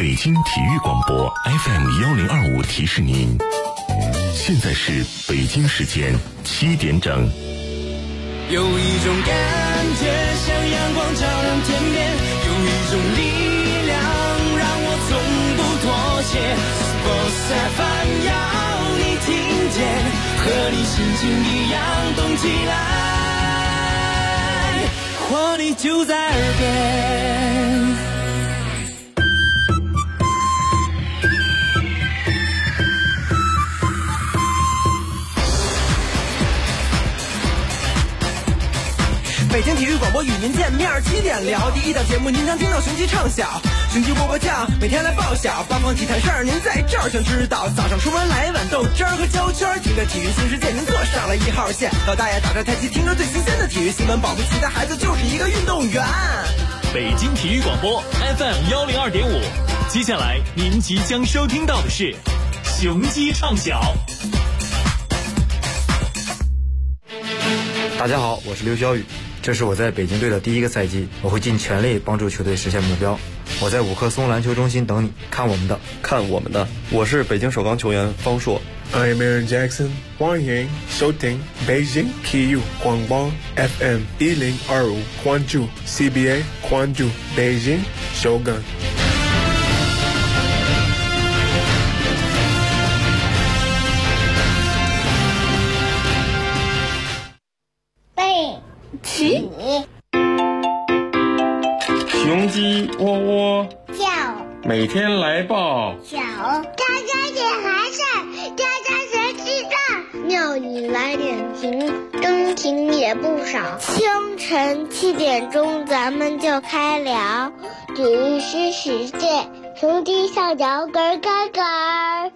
北京体育广播 FM1025提示您，现在是北京时间7点整。 有一种感觉像阳光照亮天边，有一种力量让我从不妥协。Sports FM 要你听见，和你心情一样动起来，活力就在耳边。 北京体育广播与您见面，7点聊第一档节目，您将听到雄鸡唱晓，雄鸡波波酱，每天来报晓，八方体坛事儿您在这儿全知道。早上出门来碗豆汁儿和焦圈，听着体育新世界，您坐上了1号线。老大爷打着太极，听着最新鲜的体育新闻，保不齐的孩子就是一个运动员。 北京体育广播 FM102.5，接下来您即将收听到的是雄鸡唱晓。 大家好，我是刘晓宇。这是我在北京队的第一个赛季，我会尽全力帮助球队实现目标。我在五棵松篮球中心等你，看我们的， 看我们的。我是北京首钢球员方硕。 I'm Aaron Jackson， 欢迎收听北京体育广播 FM1025， 关注 CBA， 关注北京首钢。 起， 雄鸡窝窝叫， 每天来报小，喳喳点孩子，喳喳谁知道？妙语来点评，真情也不少。清晨7点钟，咱们就开聊体育新世界，雄鸡上脚咯咯咯。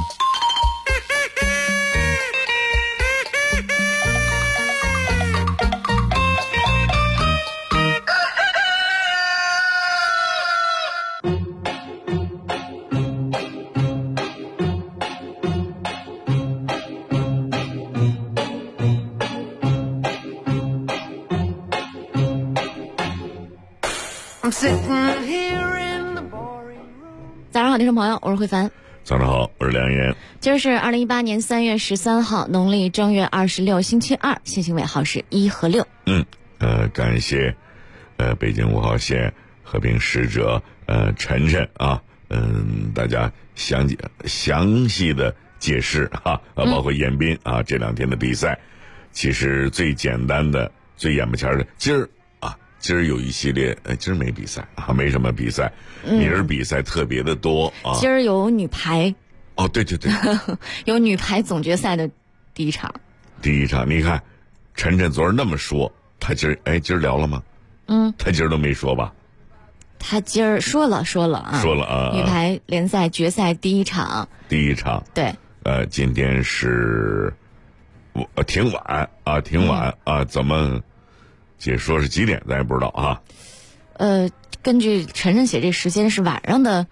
早上好，听众朋友，我是慧凡。 早上好，我是梁岩。 今儿是2018年3月13号，农历正月26，星期二，信息尾号是1和6。 感谢北京5号线和平使者晨晨啊，大家详细的解释哈，包括彦斌啊这2天的比赛，其实最简单的、最眼巴前的，今儿有一系列，今儿没比赛啊，没什么比赛，明儿比赛特别的多啊。 今儿有女排。 哦，对， 有女排总决赛的第一场。 你看，晨晨昨儿那么说，他今儿聊了吗？他今儿都没说吧？ 他今儿说了啊，女排联赛决赛第一场。对。 今天是挺晚啊，怎么？姐说是几点，咱也不知道啊。 根据晨晨写这时间是晚上的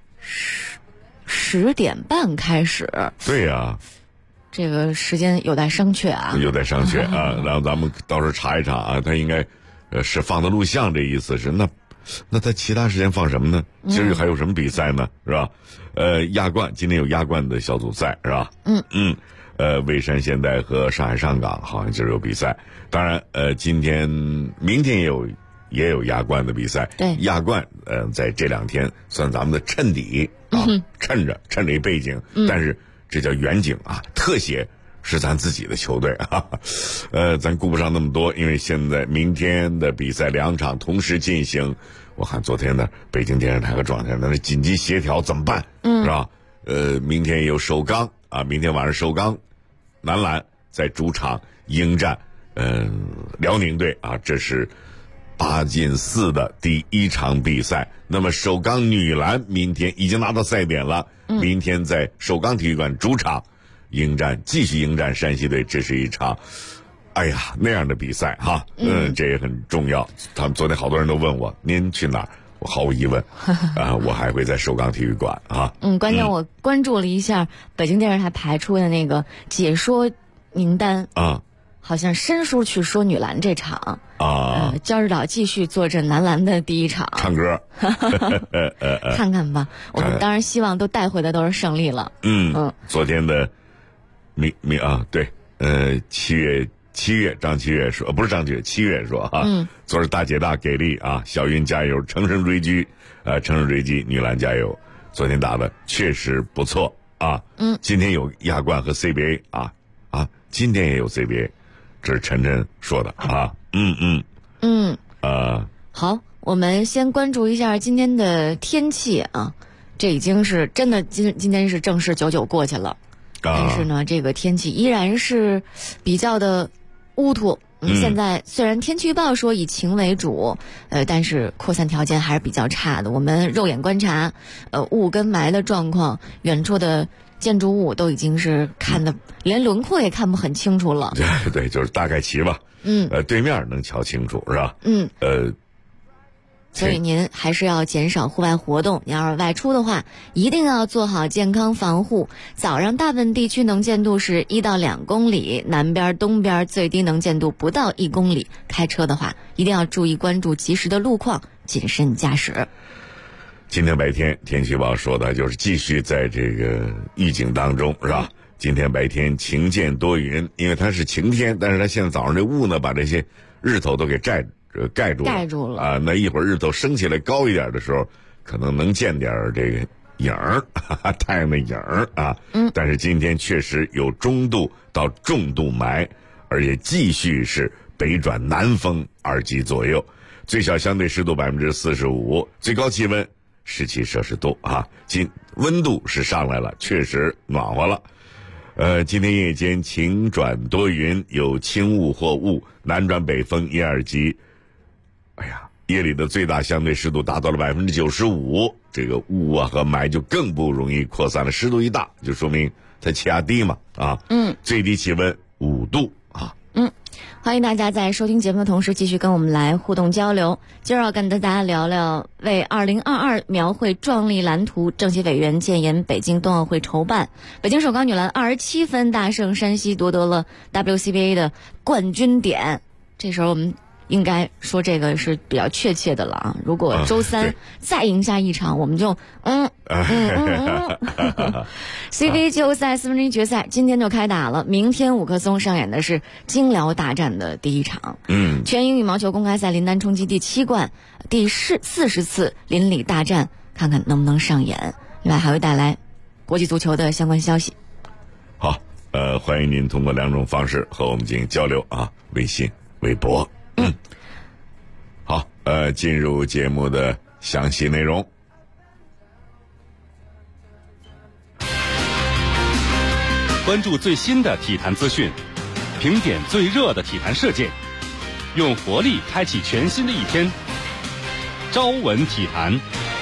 10点半开始。 对呀， 这个时间有待商榷啊。 然后咱们到时候查一查啊，他应该是放的录像，这意思是那他其他时间放什么呢？今儿还有什么比赛呢？是吧？亚冠今天有亚冠的小组赛是吧？蔚山现代和上海上港好像今儿有比赛。当然明天也有亚冠的比赛。 对， 亚冠在这2天算咱们的衬底啊，衬着一背景，但是这叫远景啊，特写是咱自己的球队啊。咱顾不上那么多，因为现在明天的比赛2场同时进行，我看昨天的北京电视台和中央台那紧急协调怎么办？是吧？明天有首钢啊，明天晚上首钢男篮在主场迎战辽宁队啊，这是8进4的第一场比赛。那么首钢女篮明天已经拿到赛点了，明天在首钢体育馆主场继续迎战山西队，这是一场那样的比赛哈。这也很重要。他们昨天好多人都问我您去哪儿，我毫无疑问我还会在首钢体育馆啊。 关键我关注了一下北京电视台排出的那个解说名单啊， 好像申叔去说女篮这场啊， 焦指导继续坐镇男篮的第一场唱歌， 看看吧。我们当然希望都带回的都是胜利了。 昨天的对七月张七月说，不是张七月，七月说啊，昨儿大姐大给力啊，小云加油，乘胜追击，女篮加油，昨天打的确实不错啊。今天有亚冠和 CBA 啊，今天也有 CBA， 这是晨晨说的啊。 好，我们先关注一下今天的天气啊，这已经是真的今天是正式99过去了，但是呢，这个天气依然是比较的乌突。现在虽然天气预报说以晴为主，但是扩散条件还是比较差的。我们肉眼观察，雾跟霾的状况，远处的建筑物都已经是看得连轮廓也看不很清楚了。 对，就是大概齐吧。对面能瞧清楚是吧？ 所以您还是要减少户外活动，你要是外出的话一定要做好健康防护。早上大部分地区能见度是1到2公里，南边东边最低能见度不到1公里，开车的话一定要注意关注及时的路况，谨慎驾驶。 今天白天天气预报说的就是继续在这个预警当中是吧？今天白天晴间多云，因为它是晴天，但是它现在早上这雾呢把这些日头都给盖住了啊！那一会儿日头升起来高一点的时候，可能能见点这个影儿，太阳的影儿啊。但是今天确实有中度到重度霾，而且继续是北转南风2级左右，最小相对湿度45%，最高气温17摄氏度啊。温度是上来了，确实暖和了。今天夜间晴转多云，有轻雾或雾，南转北风1、2级。夜里的最大相对湿度达到了95%，这个雾啊和霾就更不容易扩散了。湿度一大，就说明它气压低嘛啊。最低气温5度啊。 欢迎大家在收听节目的同时继续跟我们来互动交流。今儿要跟大家聊聊为2022描绘壮丽蓝图，政协委员建言北京冬奥会筹办。北京首钢女篮27分大胜山西，夺得了 WCBA 的冠军点。这时候我们应该说这个是比较确切的了啊！如果周三再赢下一场，我们就CBA 季后赛4分之一决赛今天就开打了，明天五棵松上演的是京辽大战的第一场。全英羽毛球公开赛林丹冲击第7冠，第40次邻里大战，看看能不能上演。另外还会带来国际足球的相关消息。 好，欢迎您通过2种方式和我们进行交流啊，微信、微博。好，进入节目的详细内容。 关注最新的体坛资讯，评点最热的体坛事件，用活力开启全新的一天。朝闻体坛。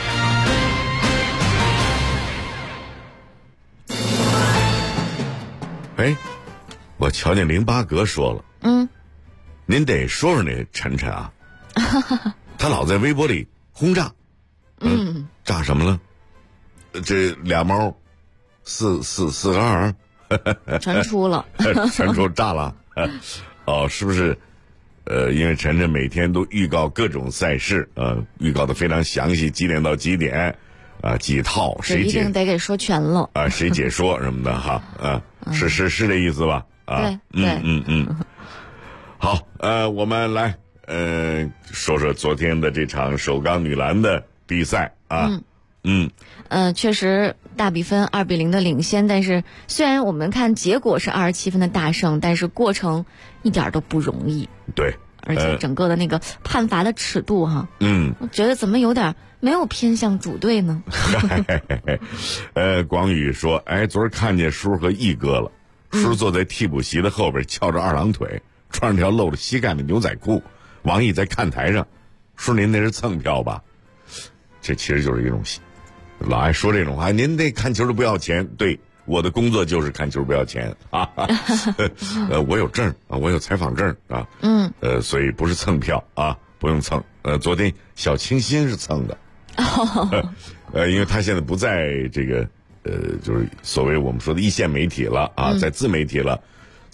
我瞧见08哥说了，您得说说那晨晨啊，他老在微博里轰炸，炸什么了？这俩猫，4个2， 传出了， 传出炸了，是不是？因为晨晨每天都预告各种赛事，预告的非常详细，几点到几点，几套，谁一定得给说全了啊，谁解说什么的哈，是这意思吧？ 对， 好，我们来说说昨天的这场首钢女篮的比赛啊。 确实大比分2比0的领先，但是虽然我们看结果是27分的大胜，但是过程一点都不容易。 对， 而且整个的那个判罚的尺度哈，我觉得怎么有点没有偏向主队呢？ 广宇说，昨儿看见叔和毅哥了，叔坐在替补席的后边，翘着2郎腿，穿着条露着膝盖的牛仔裤。王毅在看台上，说您那是蹭票吧？这其实就是一种老爱说这种话，您这看球都不要钱。对，我的工作就是看球不要钱啊。我有证啊，我有采访证啊。所以不是蹭票啊，不用蹭。昨天小清新是蹭的。因为他现在不在这个就是所谓我们说的一线媒体了啊，在自媒体了。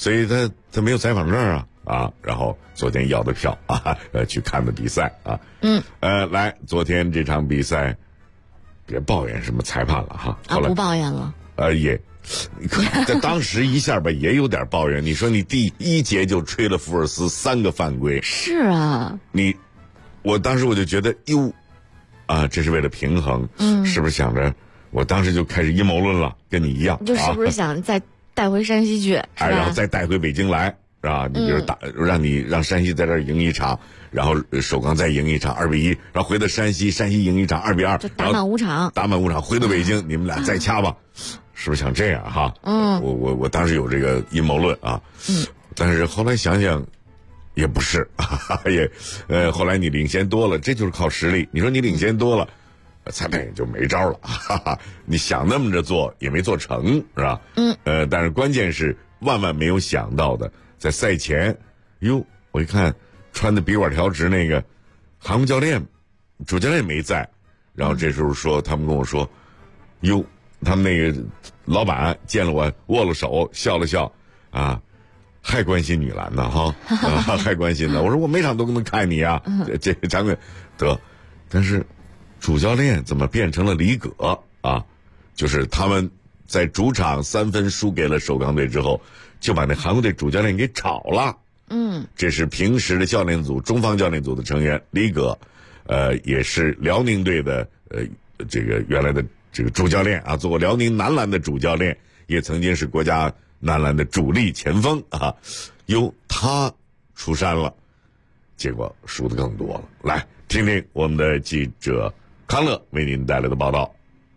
所以他没有采访证啊，然后昨天要的票去看的比赛啊。来，昨天这场比赛，别抱怨什么裁判了哈。后来不抱怨了。 你看在当时一下吧，也有点抱怨。你说你第一节就吹了福尔斯3个犯规， 是啊， 我当时我就觉得这是为了平衡，是不是想着？我当时就开始阴谋论了，跟你一样， 就是不是想再带回山西去， 然后再带回北京来，是吧？你比如让山西在这儿赢一场，然后首钢再赢一场2-1，然后回到山西赢一场2-2， 就打满5场， 回到北京，你们俩再掐吧，是不是想这样哈？我当时有这个阴谋论啊，但是后来想想。也不是，后来你领先多了，这就是靠实力。你说你领先多了，裁判也就没招了，你想那么着做也没做成，是吧？但是关键是万万没有想到的，在赛前，我一看穿的笔管条直那个韩国教练，主教练没在，然后这时候他们跟我说，他们那个老板见了我握了手笑了笑啊。还关心女篮呢哈，还关心呢。我说我每场都能看你啊，这咱们得，但是主教练怎么变成了李葛啊？就是他们在主场3分输给了首钢队之后，就把那韩国队主教练给炒了。这是平时的教练组中方教练组的成员李葛，也是辽宁队的这个原来的这个主教练啊，做过辽宁男篮的主教练，也曾经是国家。男篮的主力前锋啊，他出山了，结果输的更多了。来听听我们的记者康乐为您带来的报道。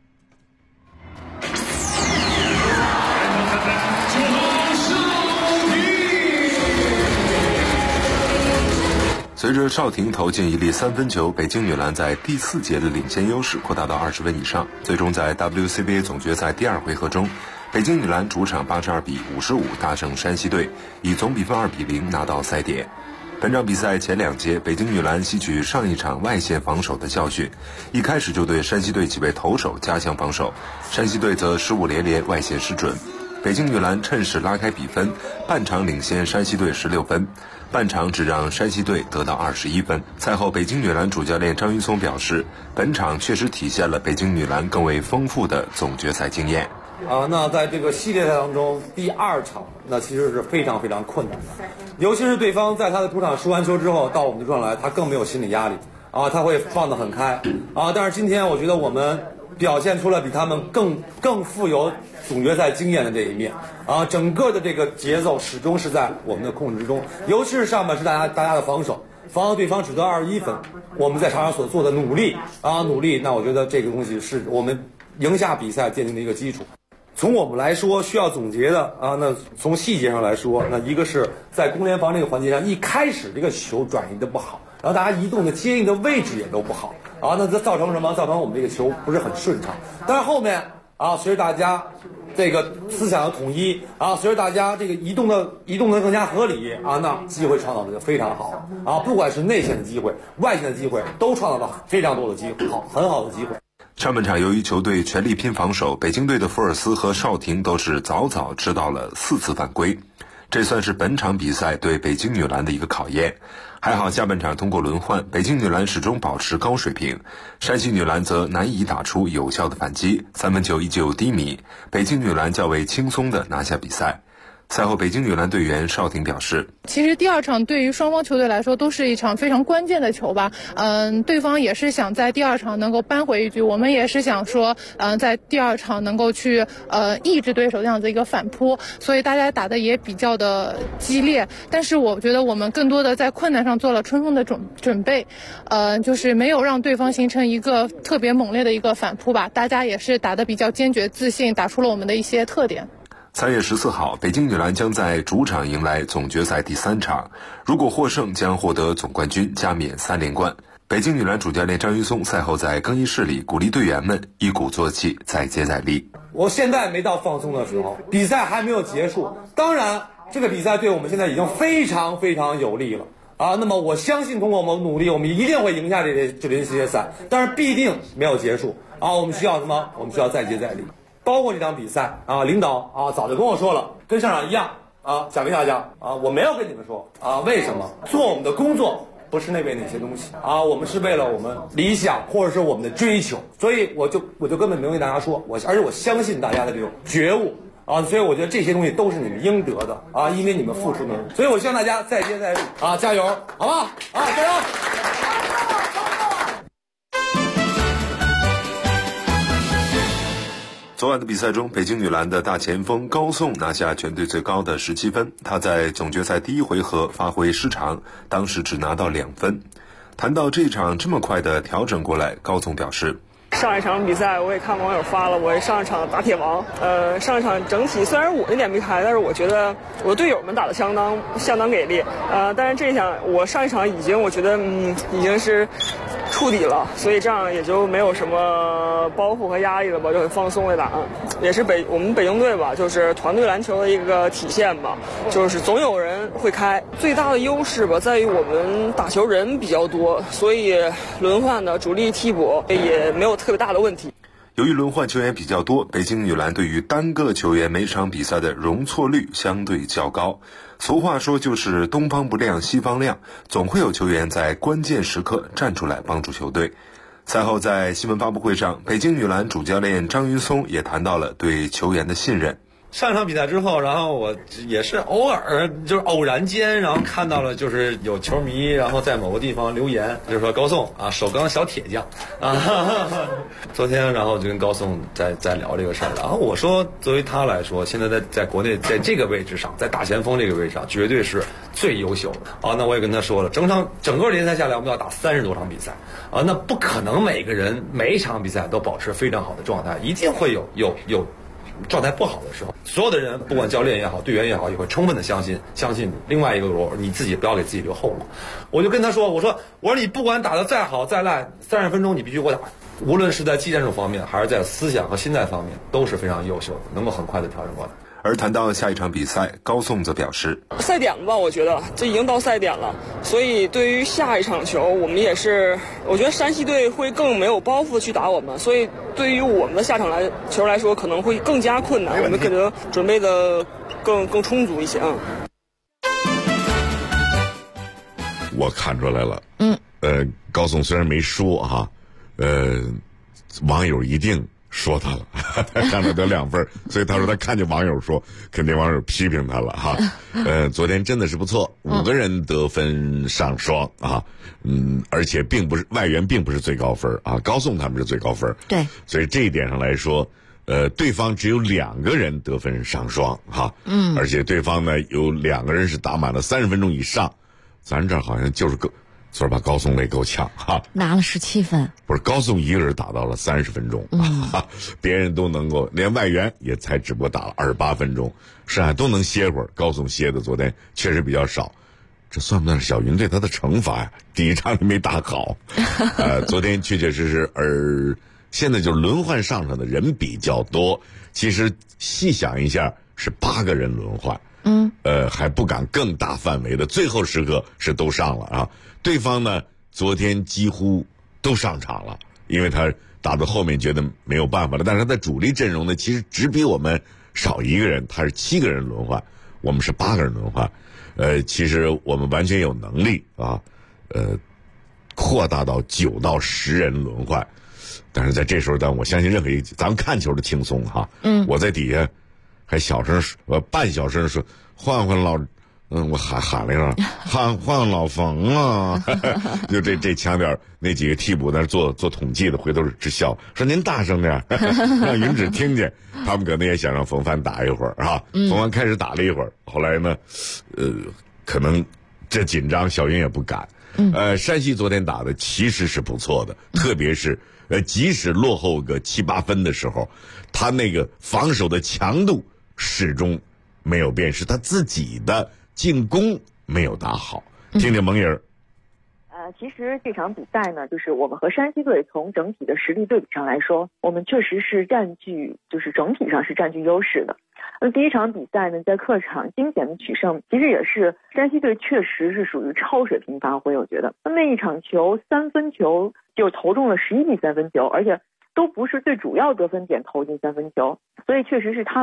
随着邵婷投进一粒3分球，北京女篮在第4节的领先优势扩大到20分以上，最终在 WCBA 总决赛第2回合中，北京女篮主场82-55大胜山西队，以总比分2-0拿到赛点。本场比赛前2节，北京女篮吸取上一场外线防守的教训，一开始就对山西队几位投手加强防守，山西队则失误连连，外线失准。北京女篮趁势拉开比分，半场领先山西队16分，半场只让山西队得到21分。赛后，北京女篮主教练张云松表示，本场确实体现了北京女篮更为丰富的总决赛经验。 那在这个系列赛当中，第2场那其实是非常非常困难的，尤其是对方在他的主场输完球之后到我们的主场来，他更没有心理压力他会放得很开但是今天我觉得我们表现出了比他们更富有总决赛经验的这一面整个的这个节奏始终是在我们的控制之中，尤其是上半是大家的防守对方只得21分，我们在场上所做的努力，那我觉得这个东西是我们赢下比赛奠定的一个基础。从我们来说需要总结的那从细节上来说，那一个是在攻联防这个环节上，一开始这个球转移的不好，然后大家移动的接应的位置也都不好那这造成什么？造成我们这个球不是很顺畅。但是后面随着大家这个思想的统一随着大家这个移动的更加合理那机会创造的就非常好不管是内线的机会、外线的机会，都创造了非常多的机会，很好的机会。 上半场由于球队全力拼防守，北京队的福尔斯和邵婷都是早早知道了4次犯规，这算是本场比赛对北京女篮的一个考验。还好下半场通过轮换，北京女篮始终保持高水平，山西女篮则难以打出有效的反击，3分球依旧低迷，北京女篮较为轻松地拿下比赛。赛后，北京女篮队员邵婷表示， 其实第2场对于双方球队来说都是一场非常关键的球吧。对方也是想在第2场能够扳回一局，我们也是想说，在第2场能够去抑制对手这样子一个反扑，所以大家打的也比较的激烈。但是我觉得我们更多的在困难上做了充分的准备，就是没有让对方形成一个特别猛烈的一个反扑吧。大家也是打得比较坚决自信，打出了我们的一些特点。 3月14号，北京女篮将在主场迎来总决赛第3场，如果获胜将获得总冠军，加冕3连冠。北京女篮主教练张云松赛后在更衣室里鼓励队员们一鼓作气，再接再厉。 我现在没到放松的时候，比赛还没有结束，当然这个比赛对我们现在已经非常非常有利了那么我相信通过我们努力，我们一定会赢下这轮世界赛，但是必定没有结束我们需要什么？我们需要再接再厉。包括这场比赛领导早就跟我说了，跟上场一样讲给大家我没有跟你们说为什么做我们的工作不是为哪些东西我们是为了我们理想或者是我们的追求，所以我就根本没有跟大家说，而且我相信大家的这种觉悟所以我觉得这些东西都是你们应得的因为你们付出的，所以我希望大家再接再厉加油，好吧加油！ 昨晚的比赛中，北京女篮的大前锋高颂拿下全队最高的17分。她在总决赛第1回合发挥失常，当时只拿到2分。谈到这场这么快的调整过来，高颂表示， 上一场比赛我也看网友发了，我上一场打铁王，上一场整体虽然我那点没开，但是我觉得我的队友们打得相当给力，但是这一场我上一场我觉得已经是触底了，所以这样也就没有什么包袱和压力了吧，就很放松的打，也是我们北京队吧，就是团队篮球的一个体现吧，就是总有人会开，最大的优势吧在于我们打球人比较多，所以轮换的主力替补也没有特别大的问题。 由于轮换球员比较多，北京女篮对于单个球员每场比赛的容错率相对较高。俗话说就是东方不亮西方亮，总会有球员在关键时刻站出来帮助球队。赛后在新闻发布会上，北京女篮主教练张云松也谈到了对球员的信任。 上场比赛之后，然后我也是偶然间，然后看到了就是有球迷然后在某个地方留言，就是说高颂首钢小铁匠昨天然后就跟高颂在聊这个事儿，然后我说作为他来说，现在在国内在这个位置上，在大前锋这个位置上绝对是最优秀的那我也跟他说了，整个联赛下来我们要打30多场比赛那不可能每一场比赛都保持非常好的状态，一定会有状态不好的时候，所有的人不管教练也好队员也好，也会充分的相信你。另外一个你自己不要给自己留后路。我就跟他说，我说你不管打得再好再烂，30分钟你必须给我打，无论是在技战术方面还是在思想和心态方面都是非常优秀的，能够很快的调整过来。 而谈到下一场比赛，高颂则表示， 赛点了吧，我觉得这已经到赛点了，所以对于下一场球我们也是，我觉得山西队会更没有包袱去打我们，所以对于我们的下场球来说可能会更加困难，我们可能准备的更充足一些我看出来了高颂虽然没说网友一定说他了看到得2分，所以他说他看见网友说，肯定网友批评他了昨天真的是不错，5个人得分上双而且外援并不是最高分高颂他们是最高分， 对， 所以这一点上来说对方只有2个人得分上双而且对方呢有2个人是打满了30分钟以上，咱这好像就是所以把高颂累够呛拿了17分， 不是高颂一个人打到了30分钟别人都能够，连外援也才只不过打了28分钟，剩下都能歇会儿，高颂歇的昨天确实比较少，这算不算是小云对他的惩罚呀？第一场没打好昨天确确实实，而现在就是轮换上场的人比较多，其实细想一下是8个人轮换还不敢更大范围的，最后时刻是都上了对方呢昨天几乎都上场了，因为他打到后面觉得没有办法了，但是他的主力阵容呢其实只比我们少1个人，他是7个人轮换，我们是8个人轮换其实我们完全有能力扩大到9到10人轮换，但是在这时候我相信任何一个咱们看球的轻松我在底下还小声说半小声说换老我喊了一声换老冯啊就这腔调，那几个替补那做统计的回头直笑说您大声点让云芷听见，他们可能也想让冯帆打一会儿冯帆开始打了一会儿，后来呢可能这紧张小云也不敢山西昨天打的其实是不错的，特别是即使落后个7、8分的时候，他那个防守的强度始终没有变，是他自己的进攻没有打好。听听蒙人。 其实这场比赛呢，就是我们和山西队从整体的实力对比上来说，我们确实是就是整体上是占据优势的。第一场比赛呢，在客场惊险的取胜，其实也是山西队确实是属于超水平发挥。我觉得那一场球3分球就投中了11粒3分球，而且都不是最主要得分点投进3分球，所以确实是他们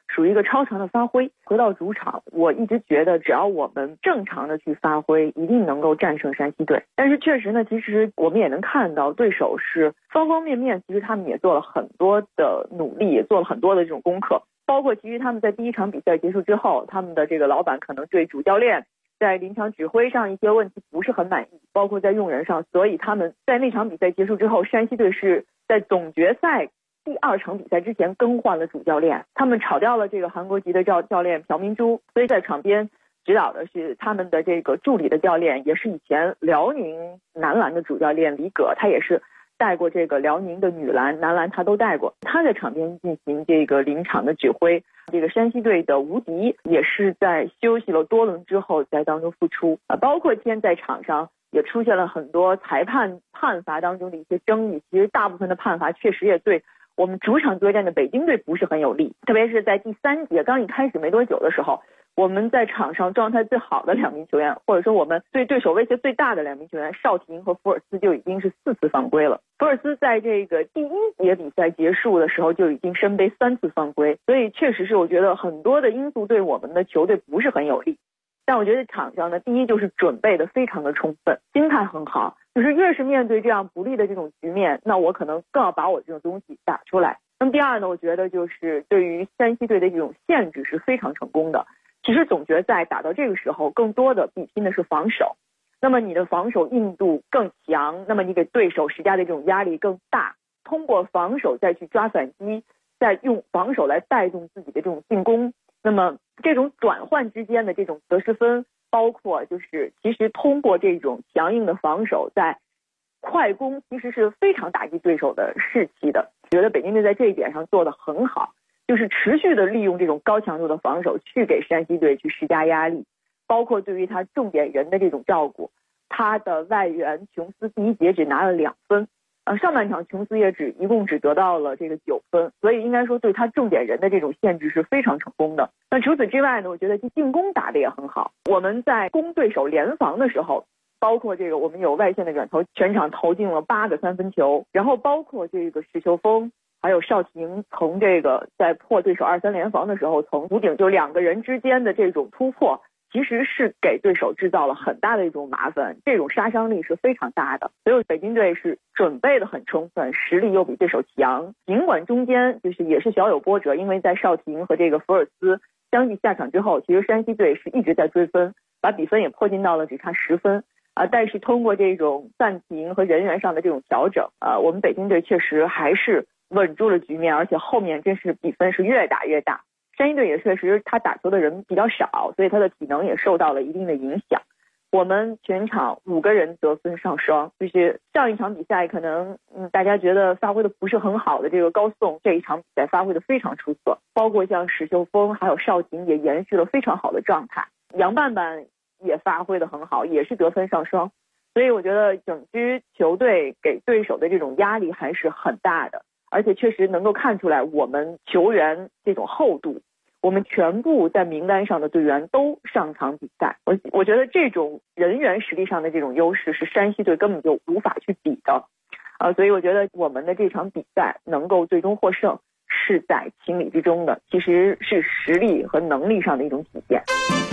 属于一个超常的发挥。回到主场，我一直觉得只要我们正常的去发挥，一定能够战胜山西队。但是确实呢，其实我们也能看到对手是方方面面，其实他们也做了很多的努力，也做了很多的这种功课。包括其实他们在第一场比赛结束之后，他们的这个老板可能对主教练在临场指挥上一些问题不是很满意，包括在用人上，所以他们在那场比赛结束之后，山西队是在总决赛第2场比赛之前更换了主教练，他们炒掉了这个韩国籍的教练朴明珠，所以在场边指导的是他们的这个助理的教练，也是以前辽宁男篮的主教练李葛，他也是带过这个辽宁的女篮、男篮，他都带过。他在场边进行这个临场的指挥。这个山西队的吴迪也是在休息了多轮之后在当中复出包括今天在场上也出现了很多裁判判罚当中的一些争议。其实大部分的判罚确实也对我们主场作战的北京队不是很有利，特别是在第3节刚一开始没多久的时候，我们在场上状态最好的2名球员，或者说我们对对手威胁最大的2名球员邵婷和福尔斯就已经是4次犯规了。福尔斯在这个第1节比赛结束的时候就已经身背3次犯规，所以确实是我觉得很多的因素对我们的球队不是很有利。但我觉得场上呢，第一就是准备的非常的充分，心态很好，就是越是面对这样不利的这种局面，那我可能更要把我这种东西打出来。那么第二呢，我觉得就是对于山西队的这种限制是非常成功的。其实总决赛打到这个时候，更多的比拼的是防守。那么你的防守硬度更强，那么你给对手施加的这种压力更大，通过防守再去抓反击，再用防守来带动自己的这种进攻。那么这种转换之间的这种得失分，包括就是其实通过这种强硬的防守，在快攻其实是非常打击对手的士气的。觉得北京队在这一点上做得很好，就是持续的利用这种高强度的防守去给山西队去施加压力，包括对于他重点人的这种照顾。他的外援琼斯第1节只拿了2分，上半场琼斯也一共只得到了这个9分，所以应该说对他重点人的这种限制是非常成功的。那除此之外呢，我觉得进攻打得也很好。我们在攻对手联防的时候，包括这个我们有外线的远投，全场投进了8个3分球，然后包括这个史秀峰还有邵婷从这个在破对手2-3联防的时候，从弧顶就2个人之间的这种突破，其实是给对手制造了很大的一种麻烦，这种杀伤力是非常大的。所以北京队是准备的很充分，实力又比对手强。尽管中间就是也是小有波折，因为在邵婷和这个福尔斯相继下场之后，其实山西队是一直在追分，把比分也迫近到了只差10分。但是通过这种暂停和人员上的这种调整，我们北京队确实还是稳住了局面，而且后面真是比分是越打越大。山西队也确实他打球的人比较少，所以他的体能也受到了一定的影响。我们全场5个人得分上双，就是上一场比赛可能大家觉得发挥的不是很好的这个高颂，这一场比赛发挥的非常出色，包括像史秀峰还有邵婷也延续了非常好的状态，杨半半也发挥的很好，也是得分上双。所以我觉得整支球队给对手的这种压力还是很大的，而且确实能够看出来我们球员这种厚度，我们全部在名单上的队员都上场比赛。我觉得这种人员实力上的这种优势是山西队根本就无法去比的，所以我觉得我们的这场比赛能够最终获胜是在情理之中的，其实是实力和能力上的一种体现。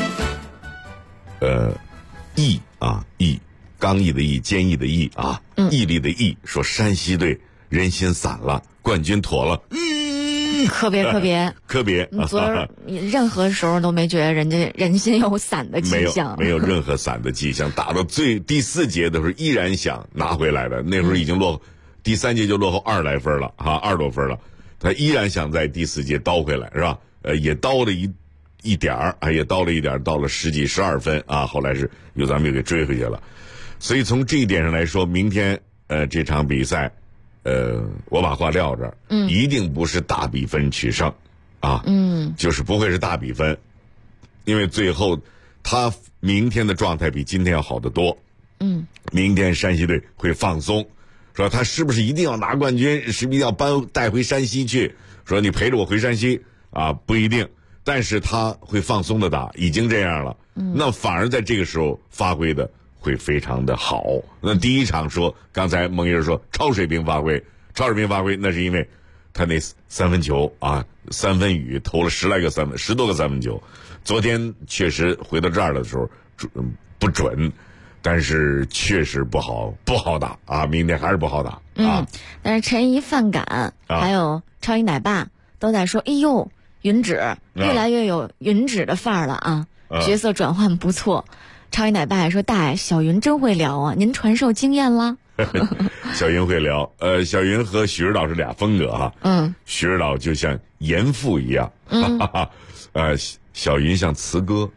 毅，刚毅的毅，坚毅的毅啊，毅力的毅，说山西队人心散了，冠军妥了。 可别昨儿任何时候都没觉得人家人心有散的迹象， 没有任何散的迹象。打到第4节的时候依然想拿回来的，那时候已经第3节就落后20来分了20多分了，他依然想在第4节倒回来，是吧？也倒了一点儿，也倒了一点，到了10几12分啊，后来是咱们又给追回去了。所以从这一点上来说，明天这场比赛我把话撂这儿，一定不是大比分取胜啊，就是不会是大比分，因为最后他明天的状态比今天要好得多。明天山西队会放松，说他是不是一定要拿冠军，是不是一定要带回山西去，说你陪着我回山西啊，不一定，但是他会放松的打，已经这样了，那反而在这个时候发挥的会非常的好。那第一场说刚才孟爷说超水平发挥，那是因为他那三分球啊，三分雨投了10多个三分球。昨天确实回到这儿的时候不准，但是确实不好打啊，明天还是不好打啊。 但是陈怡、范感还有超级奶爸都在说，哎呦，云芷越来越有云芷的范儿了啊，角色转换不错。超级奶爸还说，大爷小云真会聊啊，您传授经验了。 小云会聊，小云和许指导是俩风格哈。许指导就像严父一样，小云像慈哥，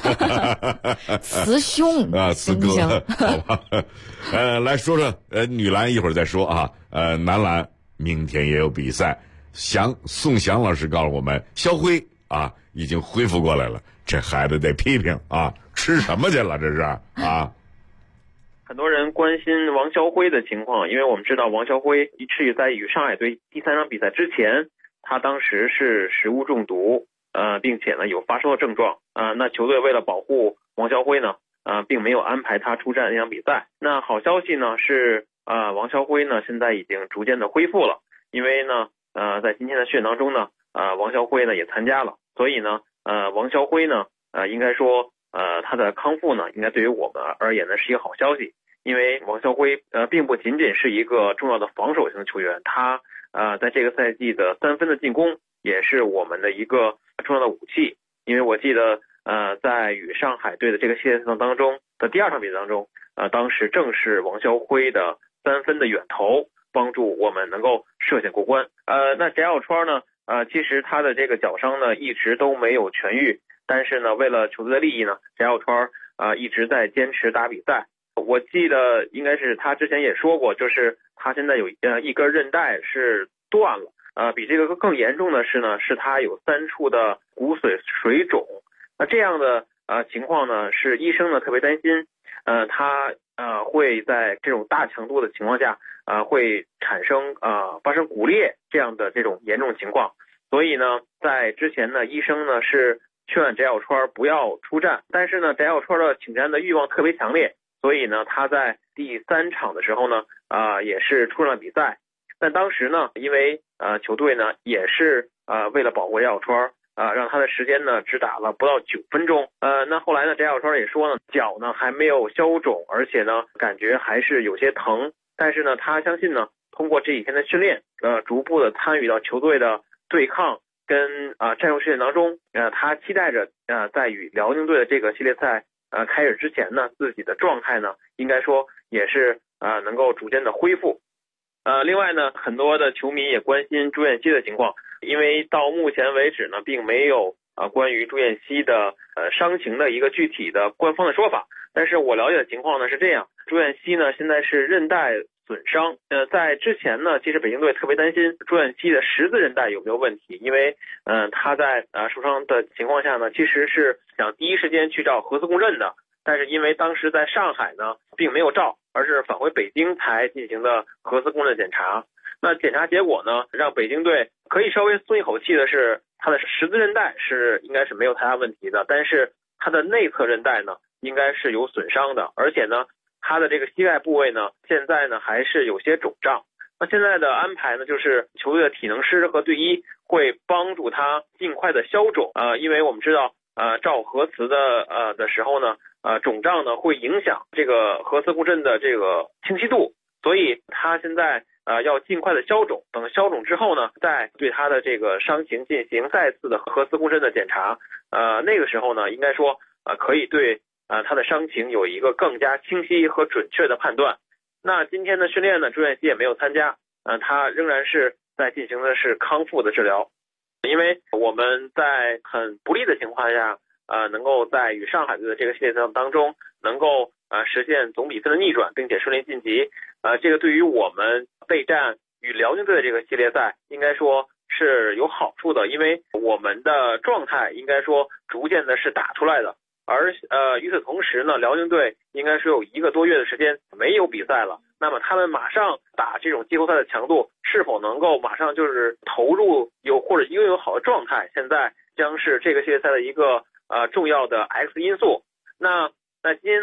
慈兄啊，慈哥，好吧。来说说女篮一会儿再说啊。男篮明天也有比赛，宋翔老师告诉我们，肖辉啊已经恢复过来了，这孩子得批评啊，吃什么去了这是啊？ 很多人关心王肖辉的情况，因为我们知道王肖辉是在与上海队第3场比赛之前，他当时是食物中毒。并且呢有发烧的症状那球队为了保护王肖辉呢并没有安排他出战那场比赛。那好消息呢是王肖辉呢现在已经逐渐的恢复了，因为呢在今天的训练当中呢王肖辉呢也参加了，所以呢王肖辉呢应该说他的康复呢应该对于我们而言呢是一个好消息，因为王肖辉并不仅仅是一个重要的防守型球员，他在这个赛季的3分的进攻也是我们的一个重要的武器。因为我记得在与上海队的这个系列赛当中的第2场比赛当中当时正是王肖辉的3分的远投帮助我们能够涉险过关。那翟小川呢其实他的这个脚伤呢一直都没有痊愈，但是呢为了球队的利益呢，翟小川一直在坚持打比赛。我记得应该是他之前也说过，就是他现在有一根韧带是断了。比这个更严重的是呢，是他有3处的骨髓水肿。那这样的情况呢，是医生呢特别担心，他会在这种大强度的情况下会产生发生骨裂这样的这种严重情况。所以呢，在之前呢，医生呢是劝翟小川不要出战，但是呢，翟小川的请战的欲望特别强烈，所以呢，他在第3场的时候呢，也是出了比赛。但当时呢，因为球队呢也是为了保护翟小川让他的时间呢只打了不到9分钟。那后来呢，翟小川也说呢，脚呢还没有消肿，而且呢感觉还是有些疼。但是呢，他相信呢，通过这几天的训练，逐步的参与到球队的对抗跟战术训练当中，他期待着在与辽宁队的这个系列赛开始之前呢，自己的状态呢应该说也是能够逐渐的恢复。另外呢，很多的球迷也关心朱彦曦的情况，因为到目前为止呢，并没有关于朱彦曦的伤情的一个具体的官方的说法。但是我了解的情况呢是这样，朱彦曦呢现在是韧带损伤。在之前呢，其实北京队特别担心朱彦曦的十字韧带有没有问题，因为他在受伤的情况下呢，其实是想第一时间去照核磁共振的。但是因为当时在上海呢并没有照，而是返回北京才进行的核磁共振检查。那检查结果呢，让北京队可以稍微松一口气的是，他的十字韧带应该是没有太大问题的，但是他的内侧韧带呢应该是有损伤的，而且呢他的这个膝盖部位呢现在呢还是有些肿胀。那现在的安排呢，就是球队的体能师和队医会帮助他尽快的消肿。因为我们知道照核磁的时候呢，肿胀呢会影响这个核磁共振的这个清晰度，所以他现在要尽快的消肿，等消肿之后呢，再对他的这个伤情进行再次的核磁共振的检查。那个时候呢，应该说可以对他的伤情有一个更加清晰和准确的判断。那今天的训练呢，朱彦曦也没有参加，他仍然是在进行的是康复的治疗。因为我们在很不利的情况下能够在与上海队的这个系列赛当中能够实现总比分的逆转，并且顺利晋级。这个对于我们备战与辽宁队的这个系列赛应该说是有好处的，因为我们的状态应该说逐渐的是打出来的。而与此同时呢，辽宁队应该是有1个多月的时间没有比赛了，那么他们马上打这种季后赛的强度，是否能够马上就是投入或者拥有好的状态，现在将是这个系列赛的一个重要的 X 因素。那今天的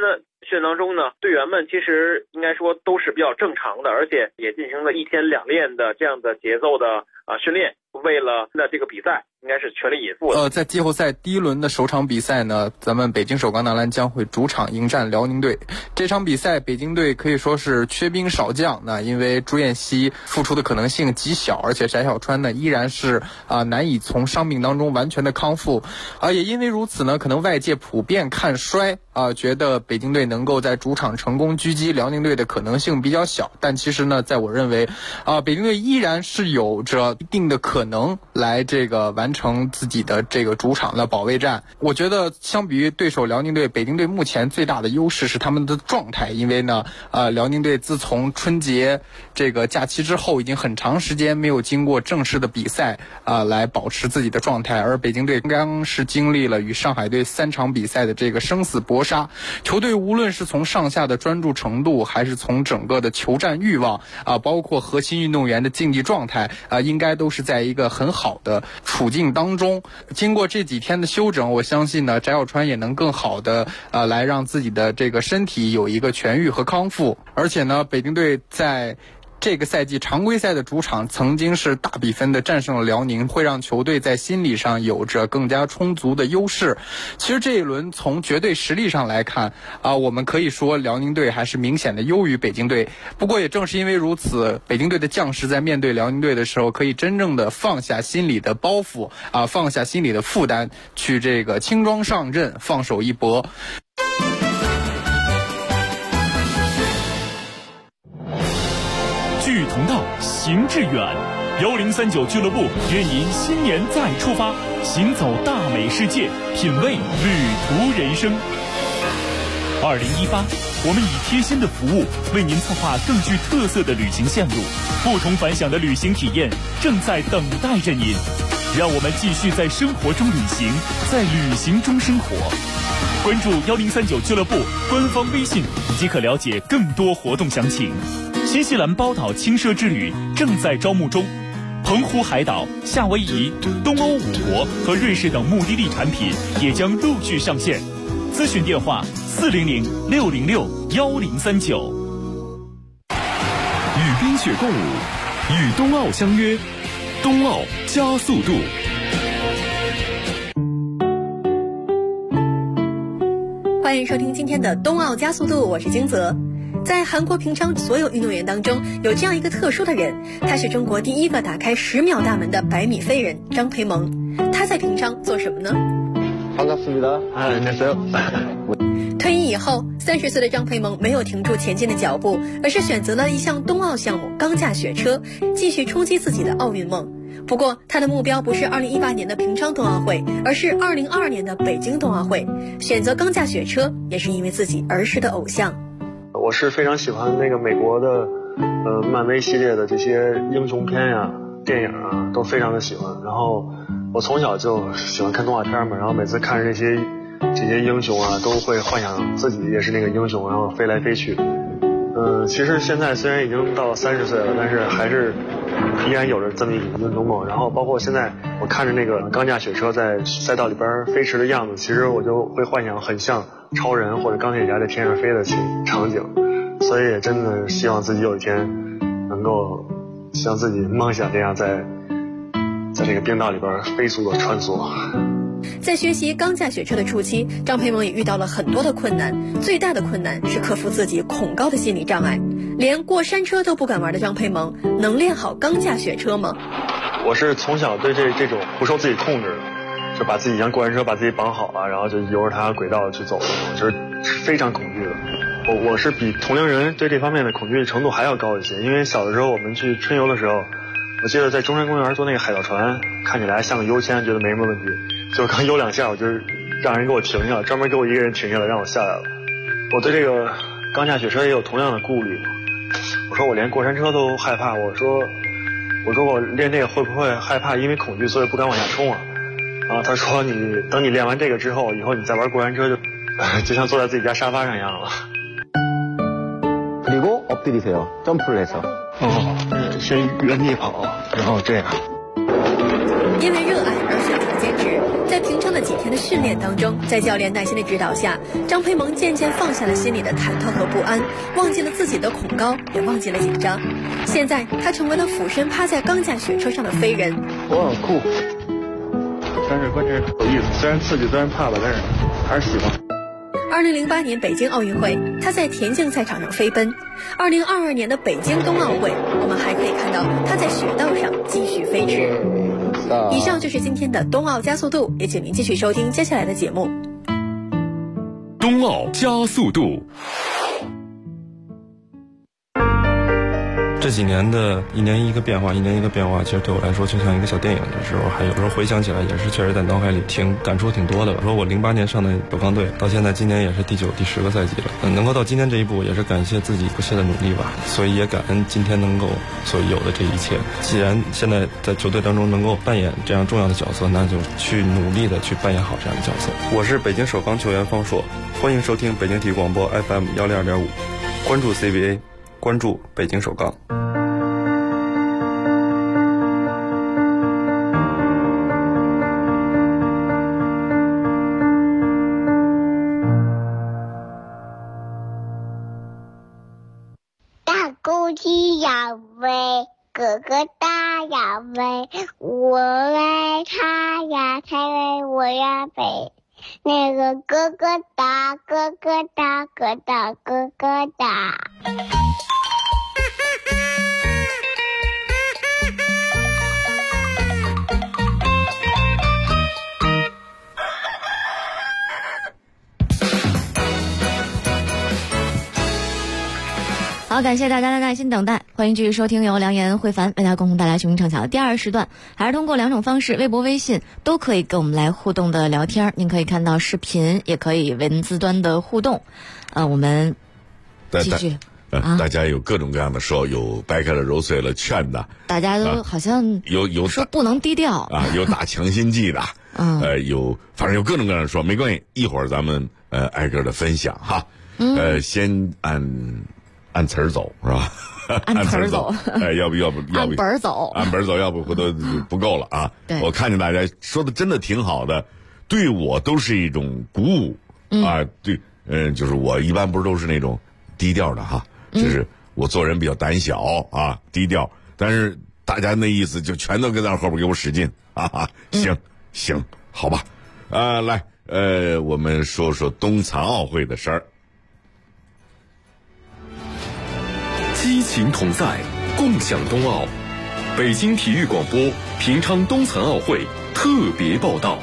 训练当中呢，队员们其实应该说都是比较正常的，而且也进行了1天2练的这样的节奏的训练，为了这个比赛应该是全力以赴的。 在季后赛第1轮的首场比赛呢，咱们北京首钢男篮将会主场迎战辽宁队。这场比赛北京队可以说是缺兵少将，那因为朱彦曦复出的可能性极小，而且翟小川呢依然是难以从伤病当中完全的康复，也因为如此呢，可能外界普遍看衰觉得北京队能够在主场成功狙击辽宁队的可能性比较小。但其实呢，在我认为北京队依然是有着一定的可能来这个完成自己的这个主场的保卫战。我觉得相比于对手辽宁队，北京队目前最大的优势是他们的状态，因为呢辽宁队自从春节这个假期之后，已经很长时间没有经过正式的比赛来保持自己的状态，而北京队刚是经历了与上海队3场比赛的这个生死搏杀，球队无论是从上下的专注程度，还是从整个的求战欲望包括核心运动员的竞技状态应该都是在一个很好的处境当中。经过这几天的休整，我相信呢翟小川也能更好的来让自己的这个身体有一个痊愈和康复。而且呢，北京队在这个赛季常规赛的主场曾经是大比分的战胜了辽宁，会让球队在心理上有着更加充足的优势。其实这一轮从绝对实力上来看我们可以说辽宁队还是明显的优于北京队。不过也正是因为如此，北京队的将士在面对辽宁队的时候，可以真正的放下心理的包袱放下心理的负担，去这个轻装上阵，放手一搏。 志同道，行致远。1039俱乐部愿您新年再出发，行走大美世界，品味旅途人生。2018，我们以贴心的服务为您策划更具特色的旅行线路，不同凡响的旅行体验正在等待着您。让我们继续在生活中旅行，在旅行中生活。关注1039俱乐部官方微信，即可了解更多活动详情。新西兰包岛轻奢之旅正在招募中，澎湖海岛、夏威夷、东欧5国和瑞士等目的地产品也将陆续上线。咨询电话400-606-1039。 与冰雪共舞，与冬奥相约，冬奥加速度。 欢迎收听今天的冬奥加速度，我是金泽。在韩国平昌所有运动员当中，有这样一个特殊的人，他是中国第一个打开10秒大门的100米飞人张培萌。他在平昌做什么呢？ 반갑습니다. 안녕하세요. 退役以后，30岁的张培萌没有停住前进的脚步，而是选择了一项冬奥项目钢架雪车，继续冲击自己的奥运梦。不过他的目标不是2018年的平昌冬奥会，而是2022年的北京冬奥会。选择钢架雪车也是因为自己儿时的偶像。 我是非常喜欢那个美国的漫威系列的这些英雄片呀、电影啊，都非常的喜欢。然后我从小就喜欢看动画片嘛，然后每次看着这些英雄啊，都会幻想自己也是那个英雄，然后飞来飞去。其实现在虽然已经到30岁了，但是还是依然有着这么一种英雄梦。然后包括现在我看着那个钢架雪车在赛道里边飞驰的样子，其实我就会幻想很像超人或者钢铁侠在天上飞的场景。所以也真的希望自己有一天能够像自己梦想这样在这个冰道里边飞速的穿梭。 在学习钢架雪车的初期，张培萌也遇到了很多的困难，最大的困难是克服自己恐高的心理障碍。连过山车都不敢玩的张培萌，能练好钢架雪车吗？ 我是从小对这种不受自己控制的，就把自己像过山车把自己绑好了，然后就由着它轨道去走那种，就是非常恐惧的。我是比同龄人对这方面的恐惧程度还要高一些，因为小的时候我们去春游的时候，我记得在中山公园坐那个海盗船，看起来像个优先，觉得没什么问题，就刚游2下，我就让人给我停下了，专门给我一个人停下来让我下来了。我对这个钢架雪车也有同样的顾虑，我说我连过山车都害怕，我说我练这个会不会害怕因为恐惧所以不敢往下冲啊？然后他说等你练完这个之后，以后你再玩过山车就像坐在自己家沙发上一样了。 그리고 엎드리세요. 점프를 해서. 先原地跑，然后这样。 因为热爱而选择坚持时，在平常的几天的训练当中，在教练耐心的指导下，张培萌渐渐放下了心里的忐忑和不安，忘记了自己的恐高，也忘记了紧张。现在他成为了俯身趴在钢架雪车上的飞人。 我很酷，但是关键是有意思，虽然刺激，虽然怕吧，但是还是喜欢。 2008年北京奥运会，他在田径赛场上飞奔；2022年的北京冬奥会，我们还可以看到他在雪道上继续飞驰。以上就是今天的冬奥加速度，也请您继续收听接下来的节目。 冬奥加速度。 这几年的一年一个变化，其实对我来说就像一个小电影的时候，还有时候回想起来也是确实在脑海里感触挺多的吧。说我08年上的首钢队，到现在今年也是第9、第10个赛季了，能够到今天这一步，也是感谢自己不懈的努力吧。所以也感恩今天能够所有的这一切。既然现在在球队当中能够扮演这样重要的角色，那就去努力的去扮演好这样的角色。我是北京首钢球员方硕，欢迎收听北京体育广播 FM 102.5，关注 CBA， 关注北京首钢。 公鸡要飞，哥哥大要飞，我爱它呀，它为我呀飞。那个哥哥大，哥哥大，哥大哥哥大。 好，感谢大家的耐心等待，欢迎继续收听由梁岩、慧凡为大家共同带来雄鹰唱响的第2时段，还是通过2种方式，微博、微信都可以跟我们来互动的聊天，您可以看到视频，也可以文字端的互动。我们继续。 大家有各种各样的说，有掰开了揉碎了劝的， 大家都好像有说不能低调啊，有打强心剂的，有反正有各种各样的说，没关系，一会儿咱们挨个的分享哈。先按词儿走是吧？ 按词儿走， 要不按本儿走， 按本儿走，要不回头不够了啊！我看见大家说的真的挺好的，对我都是一种鼓舞啊！对，就是我一般不是都是那种低调的哈，就是我做人比较胆小啊，低调，但是大家那意思就全都跟在后边给我使劲啊！行，好吧，来，我们说说冬残奥会的事儿。 激情同在，共享冬奥。北京体育广播平昌冬残奥会特别报道。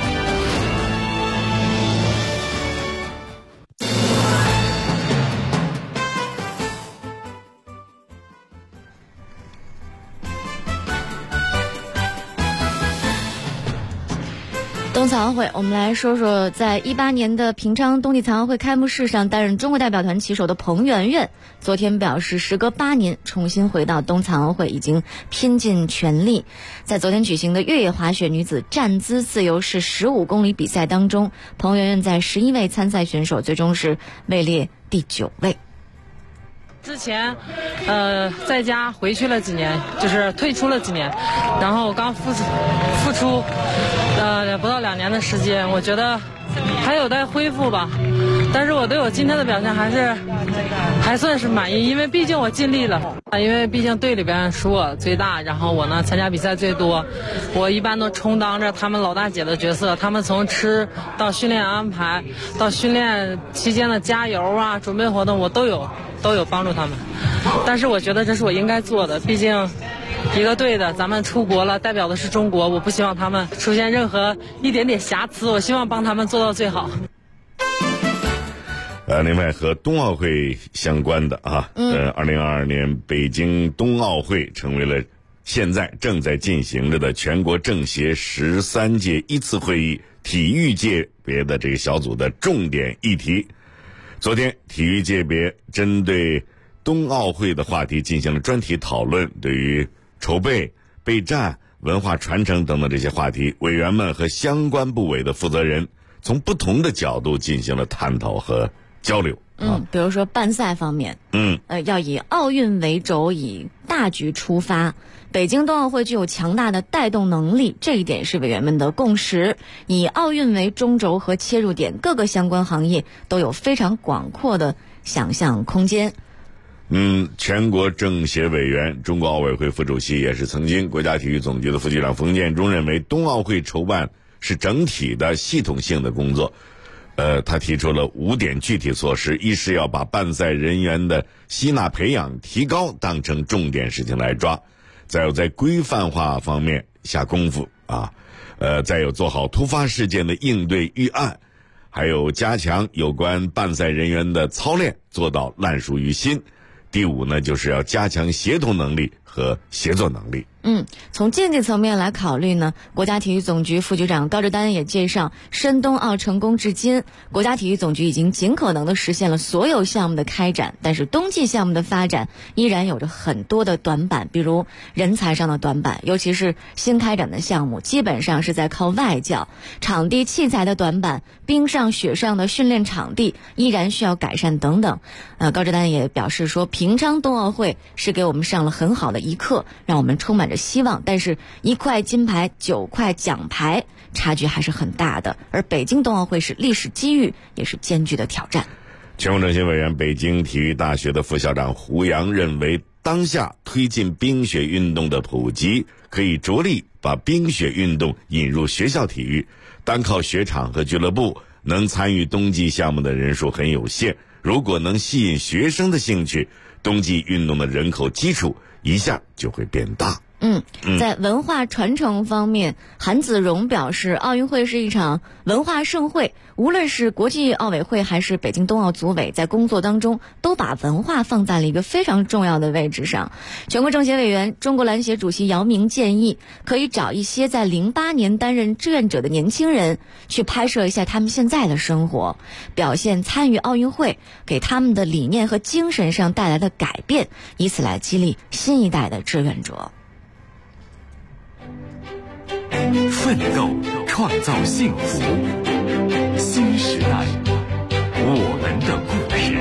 冬残奥会，我们来说说在18年的平昌冬季残奥会开幕式上担任中国代表团旗手的彭媛媛，昨天表示，时隔8年重新回到冬残奥会，已经拼尽全力。在昨天举行的越野滑雪女子站姿自由式15公里比赛当中，彭媛媛在11位参赛选手最终是位列第9位。 之前，在家回去了几年，就是退出了几年，然后刚复出，不到2年的时间，我觉得还有待恢复吧。但是我对我今天的表现还算是满意，因为毕竟我尽力了，因为毕竟队里边属我最大，然后我呢参加比赛最多，我一般都充当着他们老大姐的角色，他们从吃到训练安排到训练期间的加油啊、准备活动，我都有帮助他们。但是我觉得这是我应该做的，毕竟一个队的，咱们出国了，代表的是中国，我不希望他们出现任何一点点瑕疵，我希望帮他们做到最好。 另外和冬奥会相关的啊，2022年北京冬奥会成为了现在正在进行着的全国政协13届1次会议体育界别的这个小组的重点议题。昨天体育界别针对冬奥会的话题进行了专题讨论，对于筹备、备战、文化传承等等这些话题，委员们和相关部委的负责人从不同的角度进行了探讨和交流。 比如说办赛方面，要以奥运为轴，以大局出发， 北京冬奥会具有强大的带动能力，这一点是委员们的共识。以奥运为中轴和切入点，各个相关行业都有非常广阔的想象空间。 全国政协委员、中国奥委会副主席，也是曾经国家体育总局的副局长冯建中认为，冬奥会筹办是整体的系统性的工作。他提出了5点具体措施：一是要把办赛人员的吸纳培养提高当成重点事情来抓，再有在规范化方面下功夫啊，再有做好突发事件的应对预案，还有加强有关办赛人员的操练，做到烂熟于心。第5呢，就是要加强协同能力和协作能力。 从竞技层面来考虑呢，国家体育总局副局长高志丹也介绍，申冬奥成功至今，国家体育总局已经尽可能的实现了所有项目的开展，但是冬季项目的发展依然有着很多的短板，比如人才上的短板，尤其是新开展的项目基本上是在靠外教，场地器材的短板，冰上雪上的训练场地依然需要改善等等。高志丹也表示说，平昌冬奥会是给我们上了很好的一课，让我们充满着希望，但是1块金牌9块奖牌差距还是很大的，而北京冬奥会是历史机遇，也是艰巨的挑战。 全国政协委员、北京体育大学的副校长胡杨认为，当下推进冰雪运动的普及，可以着力把冰雪运动引入学校体育，单靠雪场和俱乐部能参与冬季项目的人数很有限，如果能吸引学生的兴趣，冬季运动的人口基础一下就会变大。 在文化传承方面，韩子荣表示，奥运会是一场文化盛会，无论是国际奥委会还是北京冬奥组委，在工作当中都把文化放在了一个非常重要的位置上。全国政协委员、中国篮协主席姚明建议，可以找一些在08年担任志愿者的年轻人，去拍摄一下他们现在的生活，表现参与奥运会给他们的理念和精神上带来的改变，以此来激励新一代的志愿者。 奋斗创造幸福，新时代我们的故事。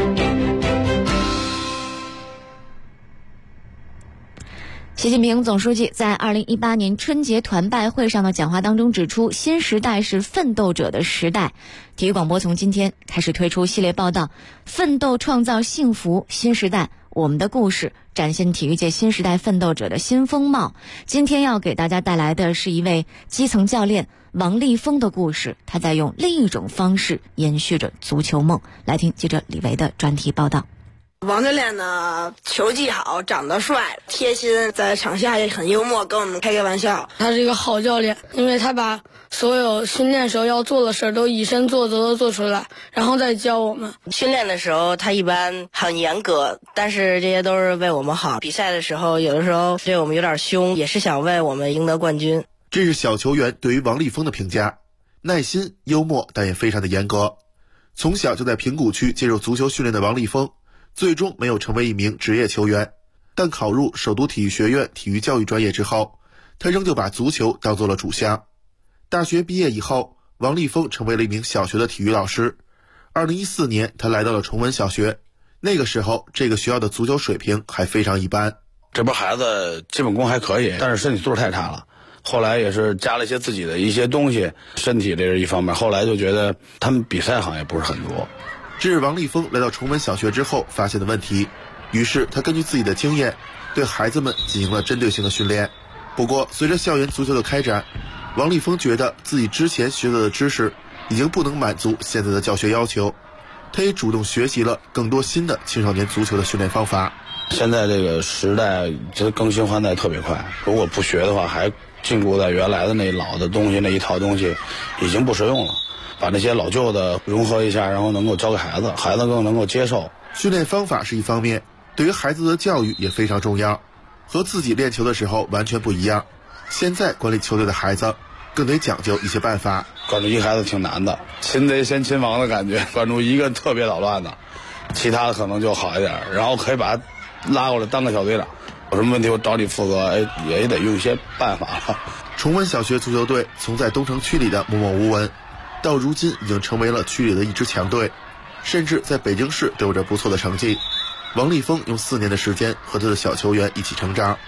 习近平总书记在2018年春节团拜会上的讲话当中指出，新时代是奋斗者的时代。体育广播从今天开始推出系列报道，奋斗创造幸福，新时代我们的故事，展现体育界新时代奋斗者的新风貌。今天要给大家带来的是一位基层教练王立峰的故事，他在用另一种方式延续着足球梦。来听记者李维的专题报道。 王教练呢，球技好，长得帅，贴心，在场下也很幽默，跟我们开玩笑。 他是一个好教练，因为他把所有训练时候要做的事都以身作则的做出来，然后再教我们。 训练的时候他一般很严格，但是这些都是为我们好。比赛的时候有的时候对我们有点凶，也是想为我们赢得冠军。 这是小球员对于王立峰的评价，耐心、幽默，但也非常的严格。从小就在平谷区接受足球训练的王立峰，最终没有成为一名职业球员，但考入首都体育学院体育教育专业之后，他仍旧把足球当做了主项。大学毕业以后，王立峰成为了一名小学的体育老师。2014年，他来到了崇文小学，那个时候这个学校的足球水平还非常一般。 这波孩子基本功还可以，但是身体素质太差了。后来也是加了一些自己的一些东西，身体这是一方面，后来就觉得他们比赛好像也不是很多。 这是王立峰来到崇文小学之后发现的问题，于是他根据自己的经验，对孩子们进行了针对性的训练。不过随着校园足球的开展，王立峰觉得自己之前学到的知识已经不能满足现在的教学要求，他也主动学习了更多新的青少年足球的训练方法。 现在这个时代这更新换代特别快，如果不学的话，还禁锢在原来的那老的东西，那一套东西已经不实用了。把那些老旧的融合一下，然后能够教给孩子，孩子更能够接受。 训练方法是一方面，对于孩子的教育也非常重要，和自己练球的时候完全不一样。现在管理球队的孩子更得讲究一些办法。 管住一个孩子挺难的，擒贼先擒王的感觉，管住一个特别捣乱的，其他的可能就好一点，然后可以把他拉过来当个小队长，有什么问题我找你负责，也得用一些办法了。 崇文小学足球队从在东城区里的默默无闻，到如今已经成为了区里的一支强队，甚至在北京市都有着不错的成绩。王立峰用4年的时间和他的小球员一起成长，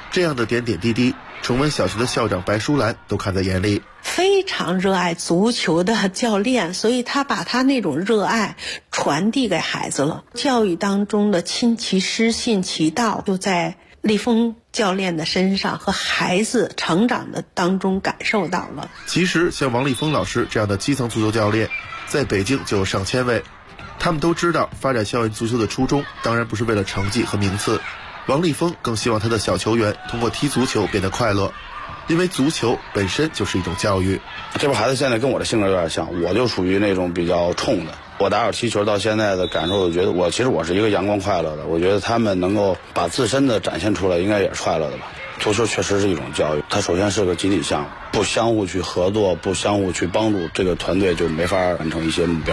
这样的点点滴滴，崇文小学的校长白淑兰都看在眼里。 非常热爱足球的教练，所以他把他那种热爱传递给孩子了。教育当中的亲其师信其道，就在立峰教练的身上和孩子成长的当中感受到了。 其实像王立峰老师这样的基层足球教练在北京就有上千位，他们都知道发展校园足球的初衷当然不是为了成绩和名次，王立峰更希望他的小球员通过踢足球变得快乐，因为足球本身就是一种教育。 这帮孩子现在跟我的性格有点像，我就属于那种比较冲的。我打小踢球到现在的感受，我觉得我是一个阳光快乐的。我觉得他们能够把自身的展现出来，应该也是快乐的吧。足球确实是一种教育，它首先是个集体项目，不相互去合作，不相互去帮助，这个团队就没法完成一些目标。